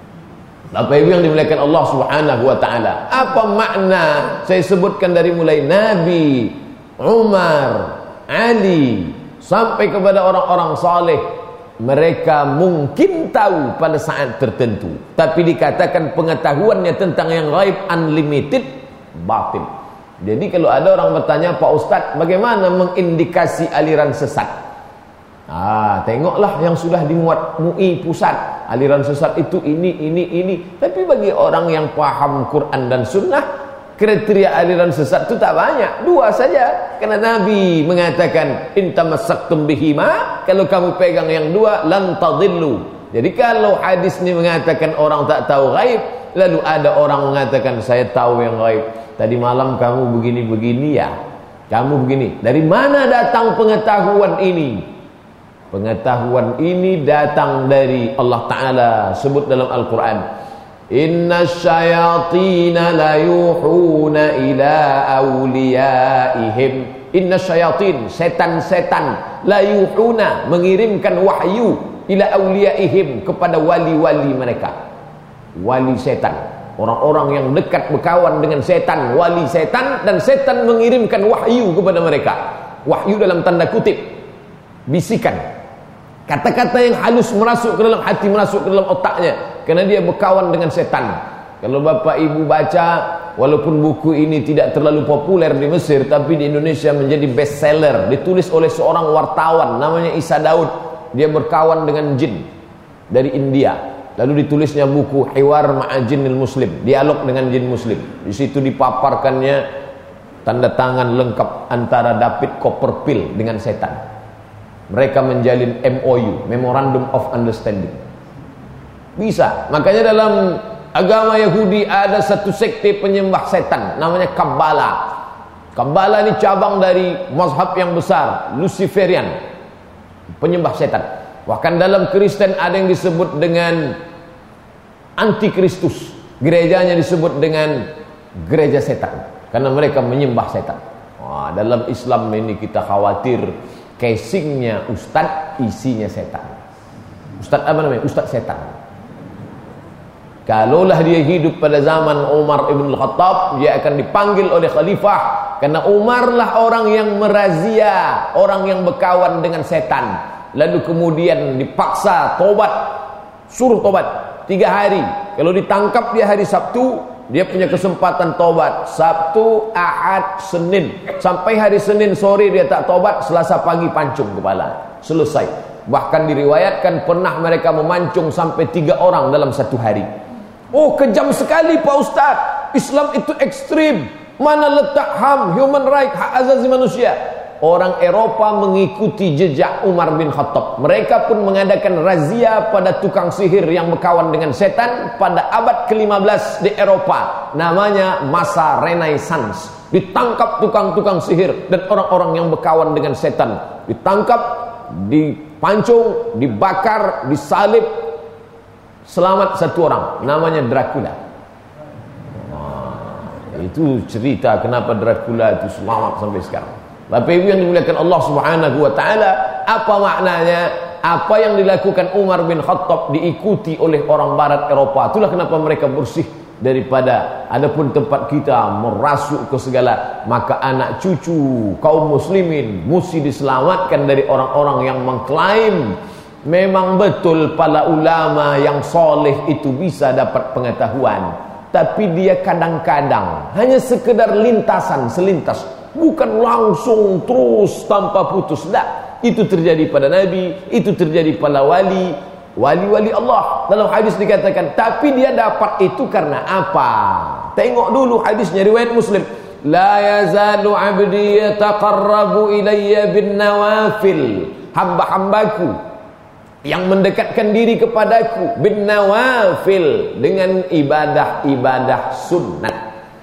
Bapak Ibu yang dimuliakan Allah Subhanahu wa taala, apa makna saya sebutkan dari mulai Nabi, Umar, Ali sampai kepada orang-orang saleh? Mereka mungkin tahu pada saat tertentu, tapi dikatakan pengetahuannya tentang yang gaib unlimited, batil. Jadi kalau ada orang bertanya, Pak Ustadz, bagaimana mengindikasi aliran sesat? Tengoklah yang sudah dimuat MUI pusat, aliran sesat itu ini. Tapi bagi orang yang paham Quran dan Sunnah, kriteria aliran sesat itu tak banyak, 2 saja. Karena Nabi mengatakan, in tamassaktum bihima, kalau kamu pegang yang 2, lan tadillu. Jadi kalau hadis ini mengatakan orang tak tahu gaib, lalu ada orang mengatakan saya tahu yang gaib, tadi malam kamu begini-begini ya, kamu begini. Dari mana datang pengetahuan ini? Pengetahuan ini datang dari Allah Ta'ala. Sebut dalam Al-Quran, inna syayatina la yuhuna ila awliyaihim. Inna syayatin, setan-setan, la yuhuna, mengirimkan wahyu, ila awliyaihim, kepada wali-wali mereka. Wali setan, orang-orang yang dekat berkawan dengan setan, wali setan, dan setan mengirimkan wahyu kepada mereka. Wahyu dalam tanda kutip, bisikan, kata-kata yang halus merasuk ke dalam hati, merasuk ke dalam otaknya, karena dia berkawan dengan setan. Kalau Bapak Ibu baca, walaupun buku ini tidak terlalu populer di Mesir, tapi di Indonesia menjadi bestseller. Ditulis oleh seorang wartawan namanya Isa Daud. Dia berkawan dengan jin dari India. Lalu ditulisnya buku Hiwar Ma'a Jinnil Muslim, dialog dengan jin muslim. Di situ dipaparkannya tanda tangan lengkap antara David Copperfield dengan setan. Mereka menjalin MOU, Memorandum of Understanding. Bisa. Makanya dalam agama Yahudi ada satu sekte penyembah setan namanya Kabbalah. Kambala ini cabang dari mazhab yang besar, Luciferian, penyembah setan. Bahkan dalam Kristen ada yang disebut dengan Antikristus, gerejanya disebut dengan gereja setan, karena mereka menyembah setan. Wah, dalam Islam ini kita khawatir casingnya ustadz, isinya setan. Ustadz apa namanya? Ustadz setan. Kalaulah dia hidup pada zaman Umar ibn al-Khattab, dia akan dipanggil oleh khalifah, karena Umar lah orang yang merazia orang yang berkawan dengan setan. Lalu kemudian dipaksa tobat, suruh tobat 3 hari. Kalau ditangkap dia hari Sabtu, dia punya kesempatan tobat Sabtu, Ahad, Senin. Sampai hari Senin sore dia tak tobat, Selasa pagi pancung kepala, selesai. Bahkan diriwayatkan pernah mereka memancung sampai 3 orang dalam satu hari. Oh, kejam sekali Pak Ustaz. Islam itu ekstrim. Mana letak HAM, human right, hak asasi manusia. Orang Eropa mengikuti jejak Umar bin Khattab. Mereka pun mengadakan razia pada tukang sihir yang berkawan dengan setan pada abad ke-15 di Eropa. Namanya masa Renaissance. Ditangkap tukang-tukang sihir dan orang-orang yang berkawan dengan setan. Ditangkap, dipancung, dibakar, disalib. Selamat 1 orang, namanya Dracula. Itu cerita kenapa Dracula itu selamat sampai sekarang. Bapak Ibu yang dimuliakan Allah Subhanahu wa taala, apa maknanya? Apa yang dilakukan Umar bin Khattab diikuti oleh orang barat Eropa. Itulah kenapa mereka bersih daripada adapun tempat kita merasuk ke segala. Maka anak cucu kaum muslimin mesti diselamatkan dari orang-orang yang mengklaim memang betul para ulama yang soleh itu bisa dapat pengetahuan, tapi dia kadang-kadang hanya sekedar lintasan, selintas, bukan langsung terus tanpa putus. Tak, itu terjadi pada Nabi, itu terjadi pada wali-wali Allah. Dalam hadis dikatakan, tapi dia dapat itu karena apa? Tengok dulu hadisnya, riwayat Muslim. La yazalu abdi yataqarrabu ilayya bin nawafil. Hamba-hambaku yang mendekatkan diri kepadaku bin nawafil, dengan ibadah-ibadah sunnat.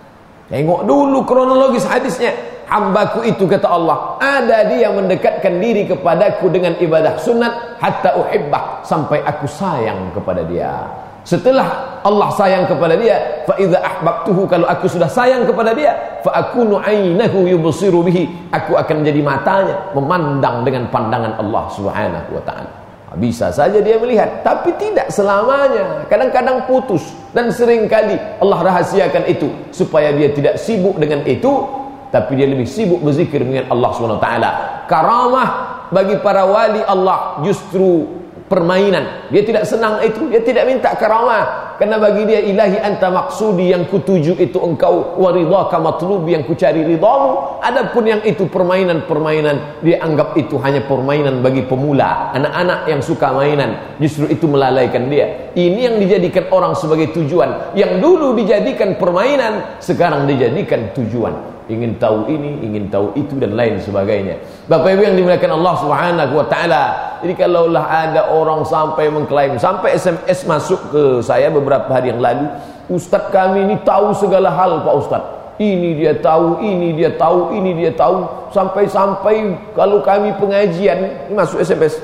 Tengok dulu kronologis hadisnya. Hambaku itu, kata Allah, ada dia mendekatkan diri kepadaku dengan ibadah sunnat, hatta uhibbah, sampai aku sayang kepada dia. Setelah Allah sayang kepada dia, fa idza ahbabtuhu, kalau aku sudah sayang kepada dia, fa akunu ainahu yubsiru bihi, aku akan jadi matanya, memandang dengan pandangan Allah Subhanahu wa taala. Bisa saja dia melihat, tapi tidak selamanya. Kadang-kadang putus, dan seringkali Allah rahasiakan itu supaya dia tidak sibuk dengan itu, tapi dia lebih sibuk berzikir dengan Allah SWT. Karamah bagi para wali Allah justru permainan. Dia tidak senang itu, dia tidak minta karamah, karena bagi dia, ilahi anta maksudi, yang kutuju itu engkau, wa ridhaka matlubi, yang kucari ridhamu. Adapun yang itu permainan-permainan, dia anggap itu hanya permainan bagi pemula, anak-anak yang suka mainan. Justru itu melalaikan dia. Ini yang dijadikan orang sebagai tujuan, yang dulu dijadikan permainan, sekarang dijadikan tujuan. Ingin tahu ini, ingin tahu itu, dan lain sebagainya. Bapak Ibu yang dimuliakan Allah Subhanahu wa taala. Jadi kalaulah ada orang sampai mengklaim, sampai SMS masuk ke saya beberapa hari yang lalu, Ustadz kami ini tahu segala hal Pak Ustadz. Ini dia tahu, ini dia tahu, ini dia tahu. Sampai-sampai kalau kami pengajian, masuk SMS,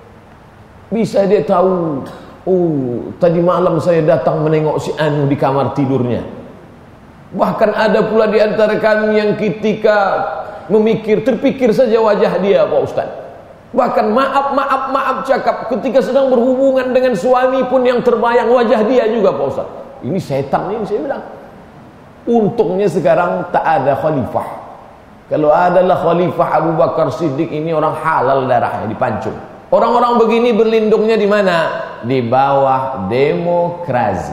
bisa dia tahu, oh tadi malam saya datang menengok si Anu di kamar tidurnya. Bahkan ada pula di antara kami yang ketika terpikir saja wajah dia Pak Ustaz. Bahkan maaf cakap, ketika sedang berhubungan dengan suami pun yang terbayang wajah dia juga Pak Ustaz. Ini setan ini, saya bilang. Untungnya sekarang tak ada khalifah. Kalau adalah khalifah Abu Bakar Siddiq, ini orang halal darahnya, dipancung. Orang-orang begini berlindungnya di mana? Di bawah demokrasi.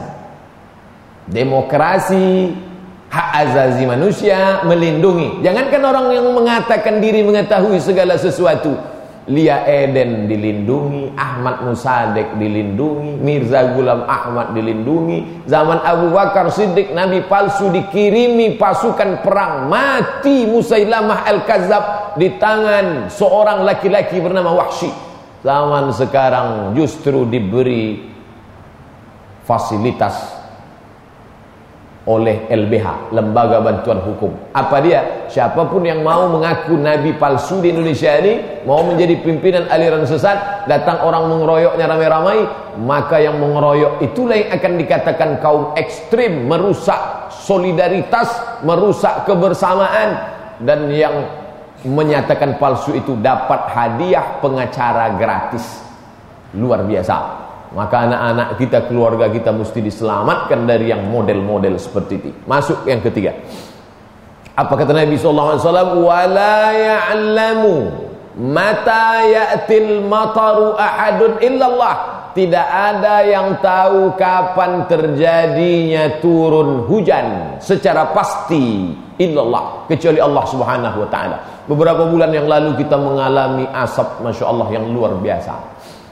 Demokrasi, hak asasi manusia, melindungi. Jangankan orang yang mengatakan diri mengetahui segala sesuatu. Lia Eden dilindungi, Ahmad Musadek dilindungi, Mirza Ghulam Ahmad dilindungi. Zaman Abu Bakar Siddiq, Nabi palsu dikirimi pasukan perang, mati Musailamah Al-Kadzab di tangan seorang laki-laki bernama Wahsy. Zaman sekarang justru diberi fasilitas oleh LBH, Lembaga Bantuan Hukum. Apa dia? Siapapun yang mau mengaku nabi palsu di Indonesia ini, mau menjadi pimpinan aliran sesat, datang orang mengeroyoknya ramai-ramai, maka yang mengeroyok itulah yang akan dikatakan kaum ekstrim, merusak solidaritas, merusak kebersamaan, dan yang menyatakan palsu itu dapat hadiah pengacara gratis. Luar biasa. Maka anak-anak kita, keluarga kita mesti diselamatkan dari yang model-model seperti itu. Masuk yang ketiga. Apa kata Nabi SAW? Wala ya'lamu mata ya'til mataru ahadun illallah. Tidak ada yang tahu kapan terjadinya turun hujan secara pasti illallah, kecuali Allah Subhanahu wa taala. Beberapa bulan yang lalu kita mengalami asap, Masya Allah, yang luar biasa.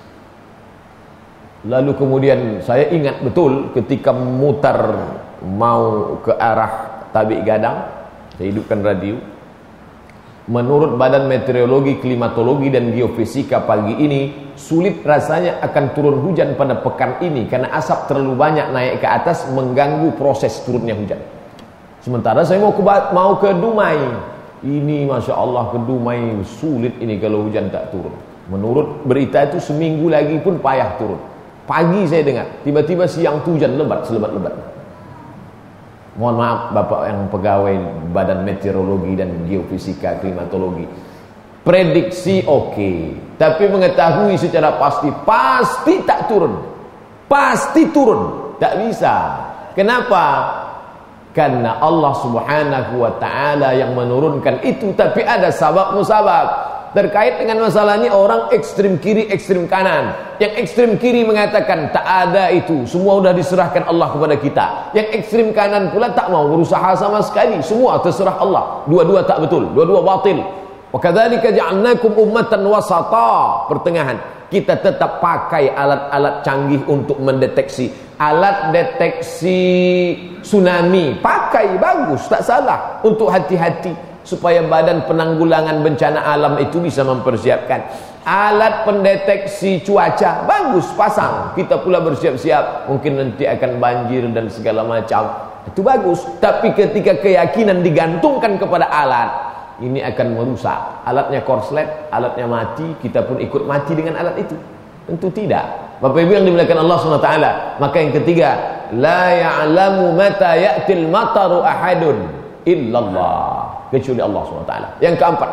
Lalu kemudian saya ingat betul ketika mutar mau ke arah Tabik Gadang, saya hidupkan radio. Menurut Badan Meteorologi, Klimatologi dan Geofisika pagi ini, sulit rasanya akan turun hujan pada pekan ini karena asap terlalu banyak naik ke atas mengganggu proses turunnya hujan. Sementara saya mau ke Dumai. Ini Masya Allah, ke Dumai sulit ini kalau hujan tak turun. Menurut berita itu seminggu lagi pun payah turun. Pagi saya dengar, tiba-tiba siang tu hujan lebat, selebat-lebat. Mohon maaf Bapak yang pegawai Badan Meteorologi dan Geofisika Klimatologi. Prediksi oke, tapi mengetahui secara pasti tak turun. Pasti turun, tak bisa. Kenapa? Karena Allah Subhanahu wa taala yang menurunkan itu, tapi ada sabab-musabab. Terkait dengan masalah ini, orang ekstrem kiri, ekstrem kanan. Yang ekstrem kiri mengatakan tak ada itu, semua sudah diserahkan Allah kepada kita. Yang ekstrem kanan pula tak mau berusaha sama sekali, semua terserah Allah. Dua-dua tak betul, dua-dua batil. Wa kadzalika ja'alnakum ummatan wasata, pertengahan. Kita tetap pakai alat-alat canggih untuk mendeteksi. Alat deteksi tsunami, pakai, bagus, tak salah, untuk hati-hati supaya Badan Penanggulangan Bencana Alam itu bisa mempersiapkan. Alat pendeteksi cuaca, bagus, pasang. Kita pula bersiap-siap, mungkin nanti akan banjir dan segala macam. Itu bagus. Tapi ketika keyakinan digantungkan kepada alat, ini akan merusak. Alatnya korslet, alatnya mati, kita pun ikut mati dengan alat itu. Tentu tidak. Bapak Ibu yang dimuliakan Allah SWT. Maka yang ketiga, la ya'lamu mata ya'til mataru ahadun illallah, kecuali Allah SWT. Yang keempat,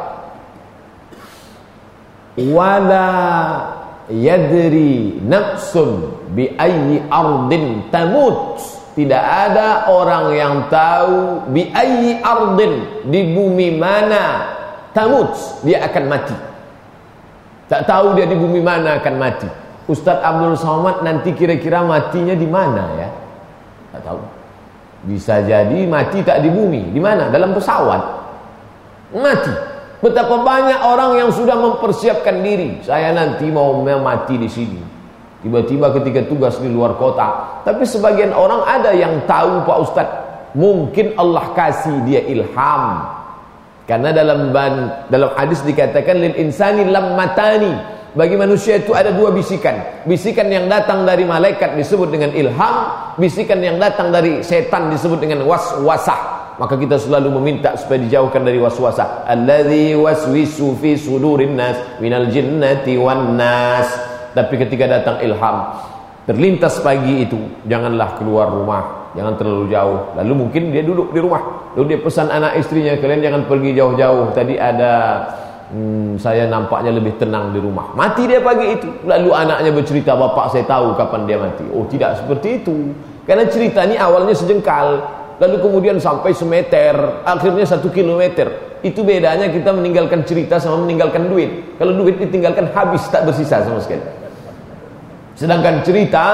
wala yadri nafsun bi ayyi ardin tamut. Tidak ada orang yang tahu bi ayyi ardin, di bumi mana tamut dia akan mati. Tak tahu dia di bumi mana akan mati. Ustaz Abdul Somad nanti kira-kira matinya di mana ya? Tak tahu. Bisa jadi mati tak di bumi. Di mana? Dalam pesawat. Mati. Betapa banyak orang yang sudah mempersiapkan diri. Saya nanti mau mati di sini. Tiba-tiba ketika tugas di luar kota. Tapi sebagian orang ada yang tahu, Pak Ustaz, mungkin Allah kasih dia ilham. Karena dalam hadis dikatakan lil insani lammatani, bagi manusia itu ada dua bisikan. Bisikan yang datang dari malaikat disebut dengan ilham, bisikan yang datang dari setan disebut dengan waswasah. Maka kita selalu meminta supaya dijauhkan dari waswasah. Alladzi waswisu fi sudurin nas minal jinnati wan nas. Tapi ketika datang ilham, terlintas pagi itu, janganlah keluar rumah, jangan terlalu jauh. Lalu mungkin dia duduk di rumah, lalu dia pesan anak istrinya, kalian jangan pergi jauh-jauh, tadi ada saya nampaknya lebih tenang di rumah. Mati dia pagi itu. Lalu anaknya bercerita, bapak saya tahu kapan dia mati. Oh, tidak seperti itu. Karena cerita ini awalnya sejengkal, lalu kemudian sampai semeter, akhirnya 1 kilometer. Itu bedanya kita meninggalkan cerita sama meninggalkan duit. Kalau duit ditinggalkan habis, tak bersisa sama sekali. Sedangkan cerita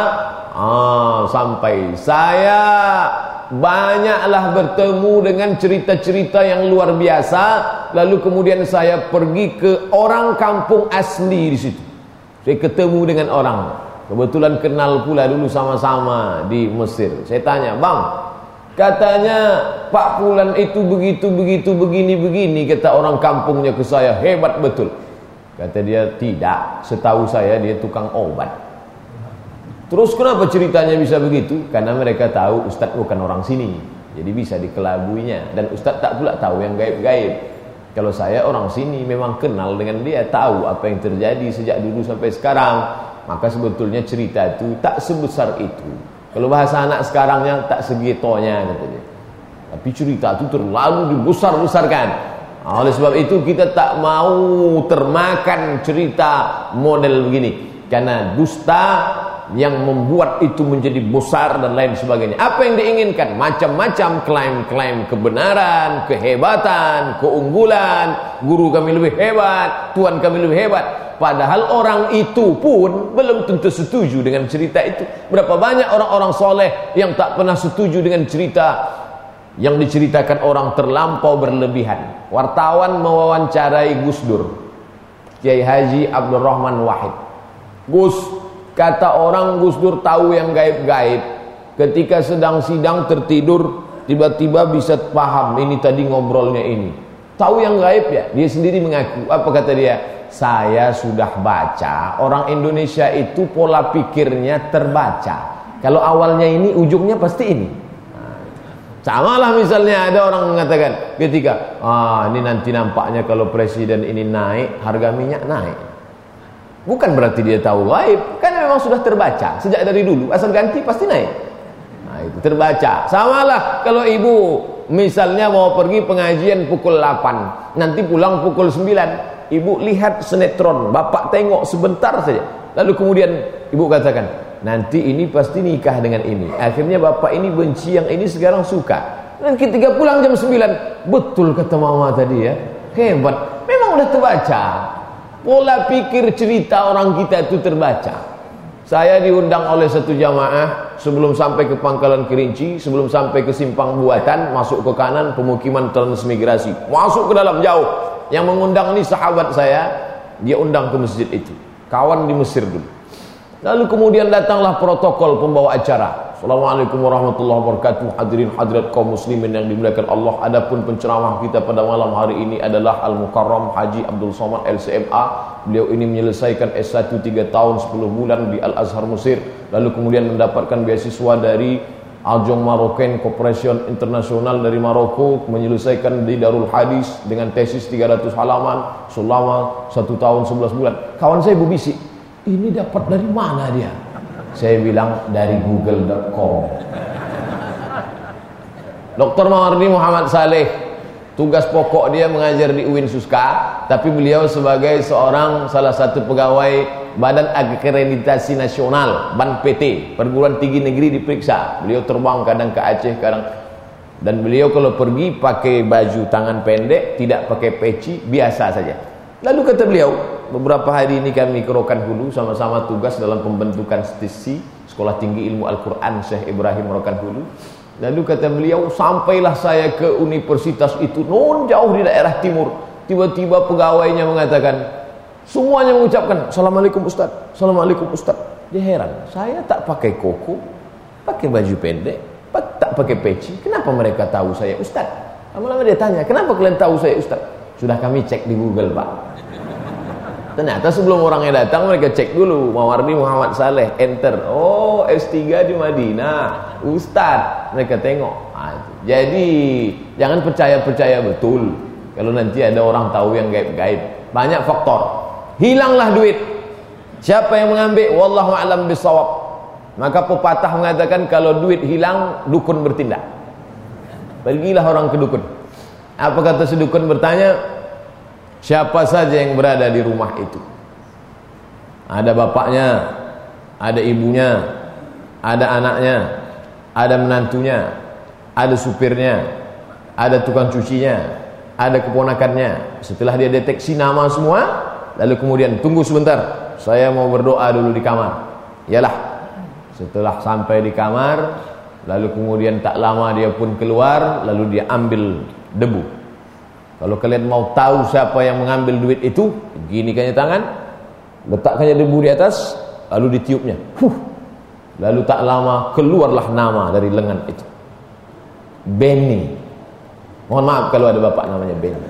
sampai saya banyaklah bertemu dengan cerita-cerita yang luar biasa. Lalu kemudian saya pergi ke orang kampung asli di situ. Saya ketemu dengan orang, kebetulan kenal pula dulu sama-sama di Mesir. Saya tanya, bang, katanya Pak Fulan itu begitu begini, kata orang kampungnya ke saya, hebat betul. Kata dia, tidak, setahu saya dia tukang obat. Terus kenapa ceritanya bisa begitu? Karena mereka tahu Ustadz bukan orang sini. Jadi bisa dikelabuinya. Dan ustaz tak pula tahu yang gaib-gaib. Kalau saya orang sini memang kenal dengan dia, tahu apa yang terjadi sejak dulu sampai sekarang. Maka sebetulnya cerita itu tak sebesar itu. Kalau bahasa anak sekarangnya tak segitonya katanya. Tapi cerita itu terlalu dibesar-besarkan. Oleh sebab itu kita tak mau termakan cerita model begini. Karena dusta yang membuat itu menjadi besar dan lain sebagainya. Apa yang diinginkan? Macam-macam klaim-klaim kebenaran, kehebatan, keunggulan. Guru kami lebih hebat, Tuhan kami lebih hebat. Padahal orang itu pun belum tentu setuju dengan cerita itu. Berapa banyak orang-orang soleh yang tak pernah setuju dengan cerita yang diceritakan orang terlampau berlebihan. Wartawan mewawancarai Gus Dur, Kiai Haji Abdul Rahman Wahid. Gus, kata orang Gus Dur tahu yang gaib-gaib. Ketika sedang sidang tertidur, tiba-tiba bisa paham ini tadi ngobrolnya ini. Tahu yang gaib ya? Dia sendiri mengaku. Apa kata dia? Saya sudah baca, orang Indonesia itu pola pikirnya terbaca. Kalau awalnya ini, ujungnya pasti ini. Samalah misalnya ada orang mengatakan ketika ini nanti nampaknya kalau presiden ini naik, harga minyak naik. Bukan berarti dia tahu gaib, karena memang sudah terbaca sejak dari dulu. Asal ganti pasti naik. Nah, itu terbaca. Samalah kalau ibu misalnya mau pergi pengajian pukul 8, nanti pulang pukul 9. Ibu lihat sinetron, bapak tengok sebentar saja. Lalu kemudian ibu katakan, nanti ini pasti nikah dengan ini. Akhirnya bapak ini benci yang ini, sekarang suka. Dan ketika pulang jam 9, betul kata mama tadi ya. Hebat, memang udah terbaca. Pola pikir cerita orang kita itu terbaca. Saya diundang oleh satu jamaah sebelum sampai ke Pangkalan Kerinci, sebelum sampai ke Simpang Buatan, masuk ke kanan pemukiman transmigrasi. Masuk ke dalam jauh. Yang mengundang ini sahabat saya, dia undang ke masjid itu. Kawan di Mesir dulu. Lalu kemudian datanglah protokol pembawa acara. Assalamualaikum warahmatullahi wabarakatuh. Hadirin hadirat kaum muslimin yang dimuliakan Allah. Adapun penceramah kita pada malam hari ini adalah Al-Mukarram Haji Abdul Somad LCMA. Beliau ini menyelesaikan S1 3 tahun 10 bulan di Al-Azhar Mesir. Lalu kemudian mendapatkan beasiswa dari Ajong Marocain Corporation Internasional dari Maroko, menyelesaikan di Darul Hadis dengan tesis 300 halaman selama 1 tahun 11 bulan. Kawan saya berbisik, ini dapat dari mana dia? Saya bilang dari google.com. Dr. Mawardi Muhammad Saleh, tugas pokok dia mengajar di UIN Suska, tapi beliau sebagai seorang salah satu pegawai Badan Akreditasi Nasional, BAN PT, perguruan tinggi negeri diperiksa. Beliau terbang kadang ke Aceh, kadang. Dan beliau kalau pergi pakai baju tangan pendek, tidak pakai peci, biasa saja. Lalu kata beliau, beberapa hari ini kami ke Rokan Hulu sama-sama tugas dalam pembentukan STISI, Sekolah Tinggi Ilmu Al-Quran Syekh Ibrahim Rokan Hulu. Lalu kata beliau, sampailah saya ke universitas itu, jauh di daerah timur. Tiba-tiba pegawainya mengatakan, semuanya mengucapkan Assalamualaikum Ustaz, Assalamualaikum Ustaz. Dia heran, saya tak pakai koko, pakai baju pendek, tak pakai peci, kenapa mereka tahu saya Ustaz? Lama-lama dia tanya, kenapa kalian tahu saya Ustaz? Sudah kami cek di Google Pak. Ternyata sebelum orangnya datang mereka cek dulu, Mawardi Muhammad Saleh, enter. Oh, S3 di Madinah, Ustaz. Mereka tengok. Jadi jangan percaya-percaya betul kalau nanti ada orang tahu yang gaib-gaib. Banyak faktor. Hilanglah duit. Siapa yang mengambil? Wallahu a'lam bissawab. Maka pepatah mengatakan kalau duit hilang, dukun bertindak. Pergilah orang ke dukun. Apa kata si dukun? Bertanya, siapa saja yang berada di rumah itu? Ada bapaknya, ada ibunya, ada anaknya, ada menantunya, ada supirnya, ada tukang cucinya, ada keponakannya. Setelah dia deteksi nama semua, lalu kemudian tunggu sebentar, saya mau berdoa dulu di kamar. Yalah, setelah sampai di kamar, lalu kemudian tak lama dia pun keluar, lalu dia ambil debu. Kalau kalian mau tahu siapa yang mengambil duit itu, ginikannya tangan, letakkannya debu di atas, lalu ditiupnya. Lalu tak lama keluarlah nama dari lengan itu. Benny. Mohon maaf kalau ada bapak namanya Benny.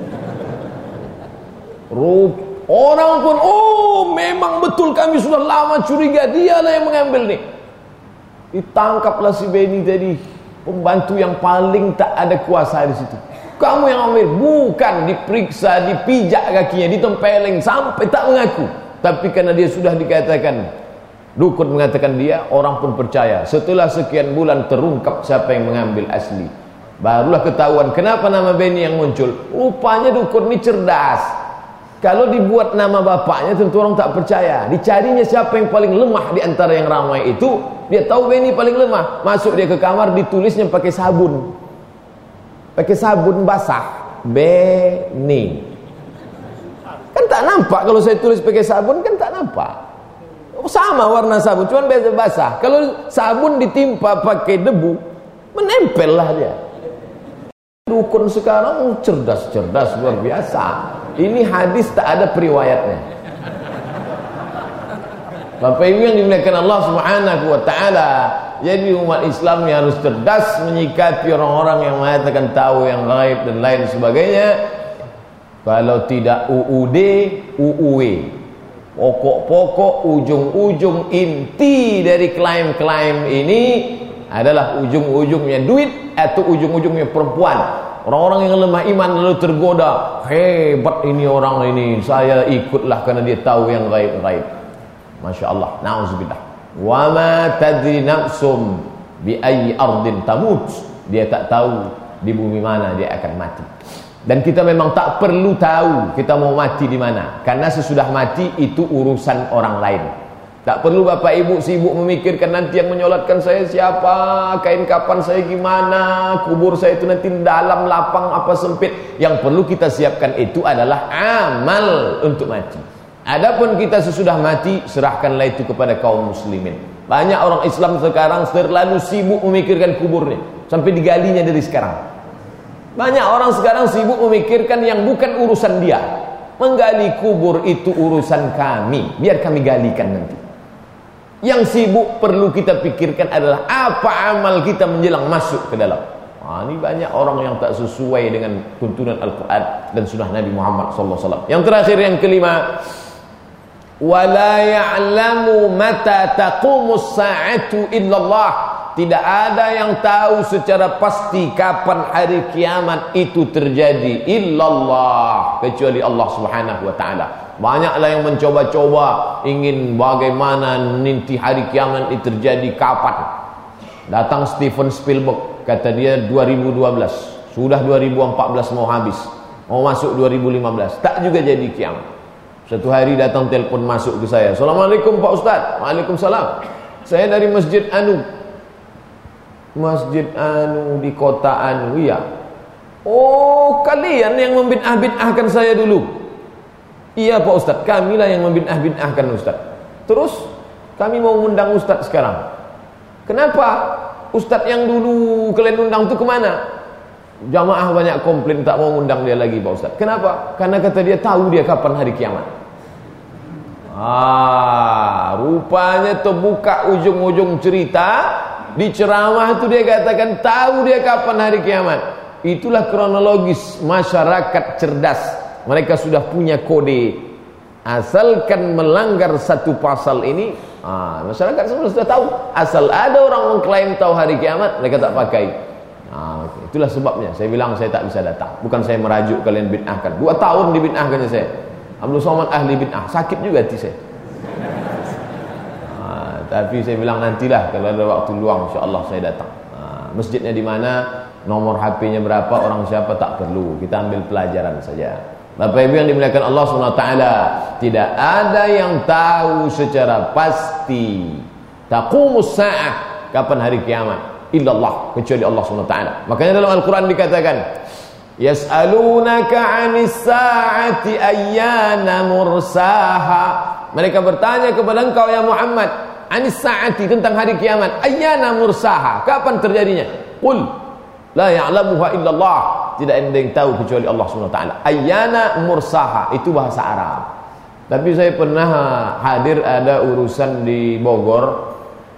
Orang pun, oh memang betul kami sudah lama curiga, dialah yang mengambil nih. Ditangkaplah si Benny tadi. pembantu yang paling tak ada kuasa di situ. Kamu yang ambil, bukan, diperiksa, dipijak kakinya, ditempeleng sampai tak mengaku. Tapi karena dia sudah dikatakan, dukun mengatakan dia, orang pun percaya. Setelah sekian bulan terungkap siapa yang mengambil asli. Barulah ketahuan kenapa nama Benny yang muncul. Rupanya dukun ini cerdas. Kalau dibuat nama bapaknya tentu orang tak percaya. Dicarinya siapa yang paling lemah di antara yang ramai itu. Dia tahu Benny paling lemah. Masuk dia ke kamar, ditulisnya pakai sabun. Pakai sabun basah, Benny. Kan tak nampak kalau saya tulis pakai sabun, kan tak nampak. Sama warna sabun, cuma biasa basah. Kalau sabun ditimpa pakai debu, menempel lah dia. Dukun sekarang cerdas luar biasa. Ini hadis tak ada periwayatnya. Bapak Ibu yang dimuliakan Allah Subhanahu wa taala, jadi umat Islam yang harus cerdas menyikapi orang-orang yang mengatakan tahu yang gaib dan lain sebagainya. Kalau tidak UUD, UUW. Pokok-pokok, ujung-ujung inti dari klaim-klaim ini adalah ujung-ujungnya duit atau ujung-ujungnya perempuan. Orang-orang yang lemah iman lalu tergoda, hebat ini orang ini, saya ikutlah karena dia tahu yang gaib-gaib. Masya Allah, na'udzubillah. Wa ma tadri nafsum bi ayyi ardin tamut. Dia tak tahu di bumi mana dia akan mati. Dan kita memang tak perlu tahu kita mau mati di mana, karena sesudah mati itu urusan orang lain. Tak perlu bapak ibu sibuk memikirkan nanti yang menyolatkan saya siapa, kain kapan saya gimana, kubur saya itu nanti dalam lapang apa sempit. Yang perlu kita siapkan itu adalah amal untuk mati. Adapun kita sesudah mati, serahkanlah itu kepada kaum muslimin. Banyak orang Islam sekarang terlalu sibuk memikirkan kuburnya, sampai digalinya dari sekarang. Banyak orang sekarang sibuk memikirkan yang bukan urusan dia. Menggali kubur itu urusan kami, biar kami galikan nanti. Yang sibuk perlu kita pikirkan adalah apa amal kita menjelang masuk ke dalam. Ini banyak orang yang tak sesuai dengan tuntunan Al-Quran dan sunnah Nabi Muhammad SAW. Yang terakhir, yang kelima, wala ya'lamu mata taqumus sa'atu illallah. Tidak ada yang tahu secara pasti kapan hari kiamat itu terjadi illallah, kecuali Allah Subhanahu wa taala. Banyaklah yang mencoba-coba ingin bagaimana nanti hari kiamat itu terjadi kapan. Datang Steven Spielberg, kata dia 2012, sudah 2014 mau habis, mau masuk 2015, tak juga jadi kiamat. Satu hari datang telepon masuk ke saya, Assalamualaikum Pak Ustaz. Waalaikumsalam. Saya dari Masjid Anu di kota Anu. Iya. Oh, kalian yang membid'ah-bid'ahkan saya dulu. Iya Pak Ustaz, kamilah yang membid'ah-bid'ahkan Ustaz. Terus kami mau undang Ustaz sekarang. Kenapa? Ustaz yang dulu kalian undang itu kemana? Jamaah banyak komplain tak mau undang dia lagi Pak Ustaz. Kenapa? Karena kata dia tahu dia kapan hari kiamat. Rupanya terbuka ujung-ujung cerita. Di ceramah itu dia katakan tahu dia kapan hari kiamat. Itulah kronologis masyarakat cerdas. Mereka sudah punya kode. Asalkan melanggar satu pasal ini, masyarakat semua sudah tahu. Asal ada orang mengklaim tahu hari kiamat, mereka tak pakai. Itulah sebabnya saya bilang saya tak bisa datang. Bukan saya merajuk kalian bid'ahkan. 2 tahun dibid'ahkannya saya. Abdul Somad ahli bid'ah. Sakit juga hati saya. Tapi saya bilang nantilah kalau ada waktu luang, insya-Allah saya datang. Masjidnya di mana, nomor HP-nya berapa, orang siapa tak perlu. Kita ambil pelajaran saja. Bapak Ibu yang dimuliakan Allah SWT, tidak ada yang tahu secara pasti taqumus sa'ah, kapan hari kiamat, illallah, kecuali Allah SWT. Makanya dalam Al-Quran dikatakan, yas'alunaka 'anis sa'ati ayyana mursaha. Mereka bertanya kepada engkau ya Muhammad, anis sa'ati, tentang hari kiamat, ayyana mursaha, kapan terjadinya? Qul la ya'lamuha illallah, tidak ada yang tahu kecuali Allah SWT. Ayyana mursaha itu bahasa Arab. Tapi saya pernah hadir ada urusan di Bogor.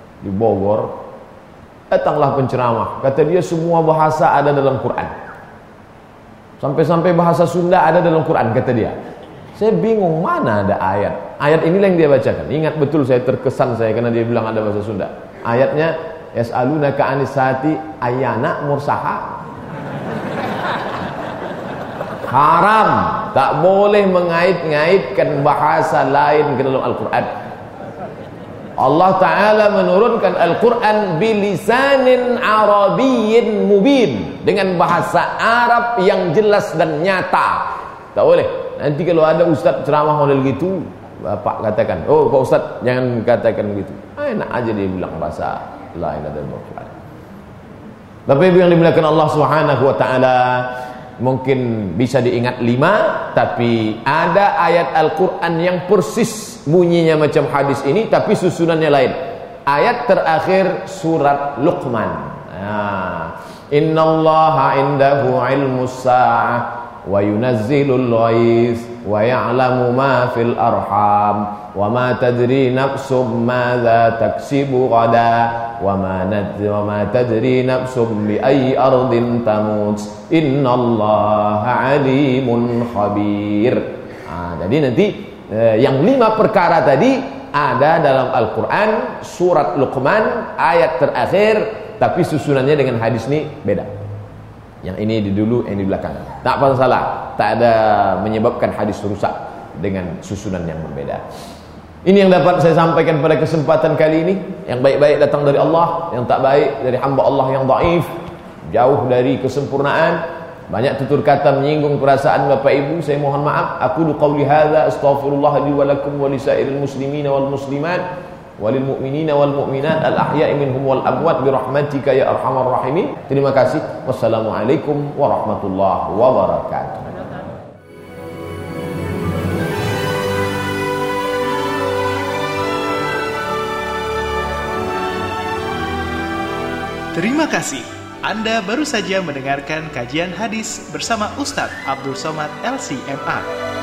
Datanglah penceramah, kata dia semua bahasa ada dalam Quran. Sampai-sampai bahasa Sunda ada dalam Quran, kata dia. Saya bingung, mana ada ayat. Ayat inilah yang dia bacakan. Ingat betul saya terkesan saya karena dia bilang ada bahasa Sunda. Ayatnya Yas'alunaka 'anis saati ayyana mursaha. Haram, tak boleh mengait-ngaitkan bahasa lain ke dalam Al-Quran. Allah Ta'ala menurunkan Al-Quran bilisanin Arabiyyin mubin, dengan bahasa Arab yang jelas dan nyata. Tak boleh. Nanti kalau ada ustaz ceramah model gitu, bapak katakan, oh Pak Ustaz jangan katakan begitu. Enak aja dia bilang bahasa lain ada Al-Quran. Bapak Ibu yang dimuliakan Allah Subhanahu wa Ta'ala, mungkin bisa diingat 5, tapi ada ayat Al-Quran yang persis bunyinya macam hadis ini, tapi susunannya lain. Ayat terakhir surat Luqman. Innallaha indahu ilmus sa'ah wa yunazzilul ghais wa ya'lamu ma fil arham wa ma tadri nafsum madza taksibu ghadan wa ma tadri nafsum bi ayyi ardin tamut innallaha alimun khabir. Jadi nanti yang 5 perkara tadi ada dalam Al-Quran surat Luqman ayat terakhir, tapi susunannya dengan hadis ini beda. Yang ini di dulu, yang di belakang. Tak apa salah, tak ada menyebabkan hadis rusak dengan susunan yang berbeda. Ini yang dapat saya sampaikan pada kesempatan kali ini. Yang baik-baik datang dari Allah, yang tak baik dari hamba Allah yang dhaif, jauh dari kesempurnaan. Banyak tutur kata menyinggung perasaan Bapak Ibu, saya mohon maaf. Aku qauli hadza astaghfirullah li wa lakum wa lisairil muslimina wal muslimat walil mu'minina wal mu'minat al ahya'i minhum wal amwat bi rahmatika ya arhamar rahimin. Terima kasih. Wassalamualaikum warahmatullahi wabarakatuh. Terima kasih. Anda baru saja mendengarkan kajian hadis bersama Ustadz Abdul Somad LC MA.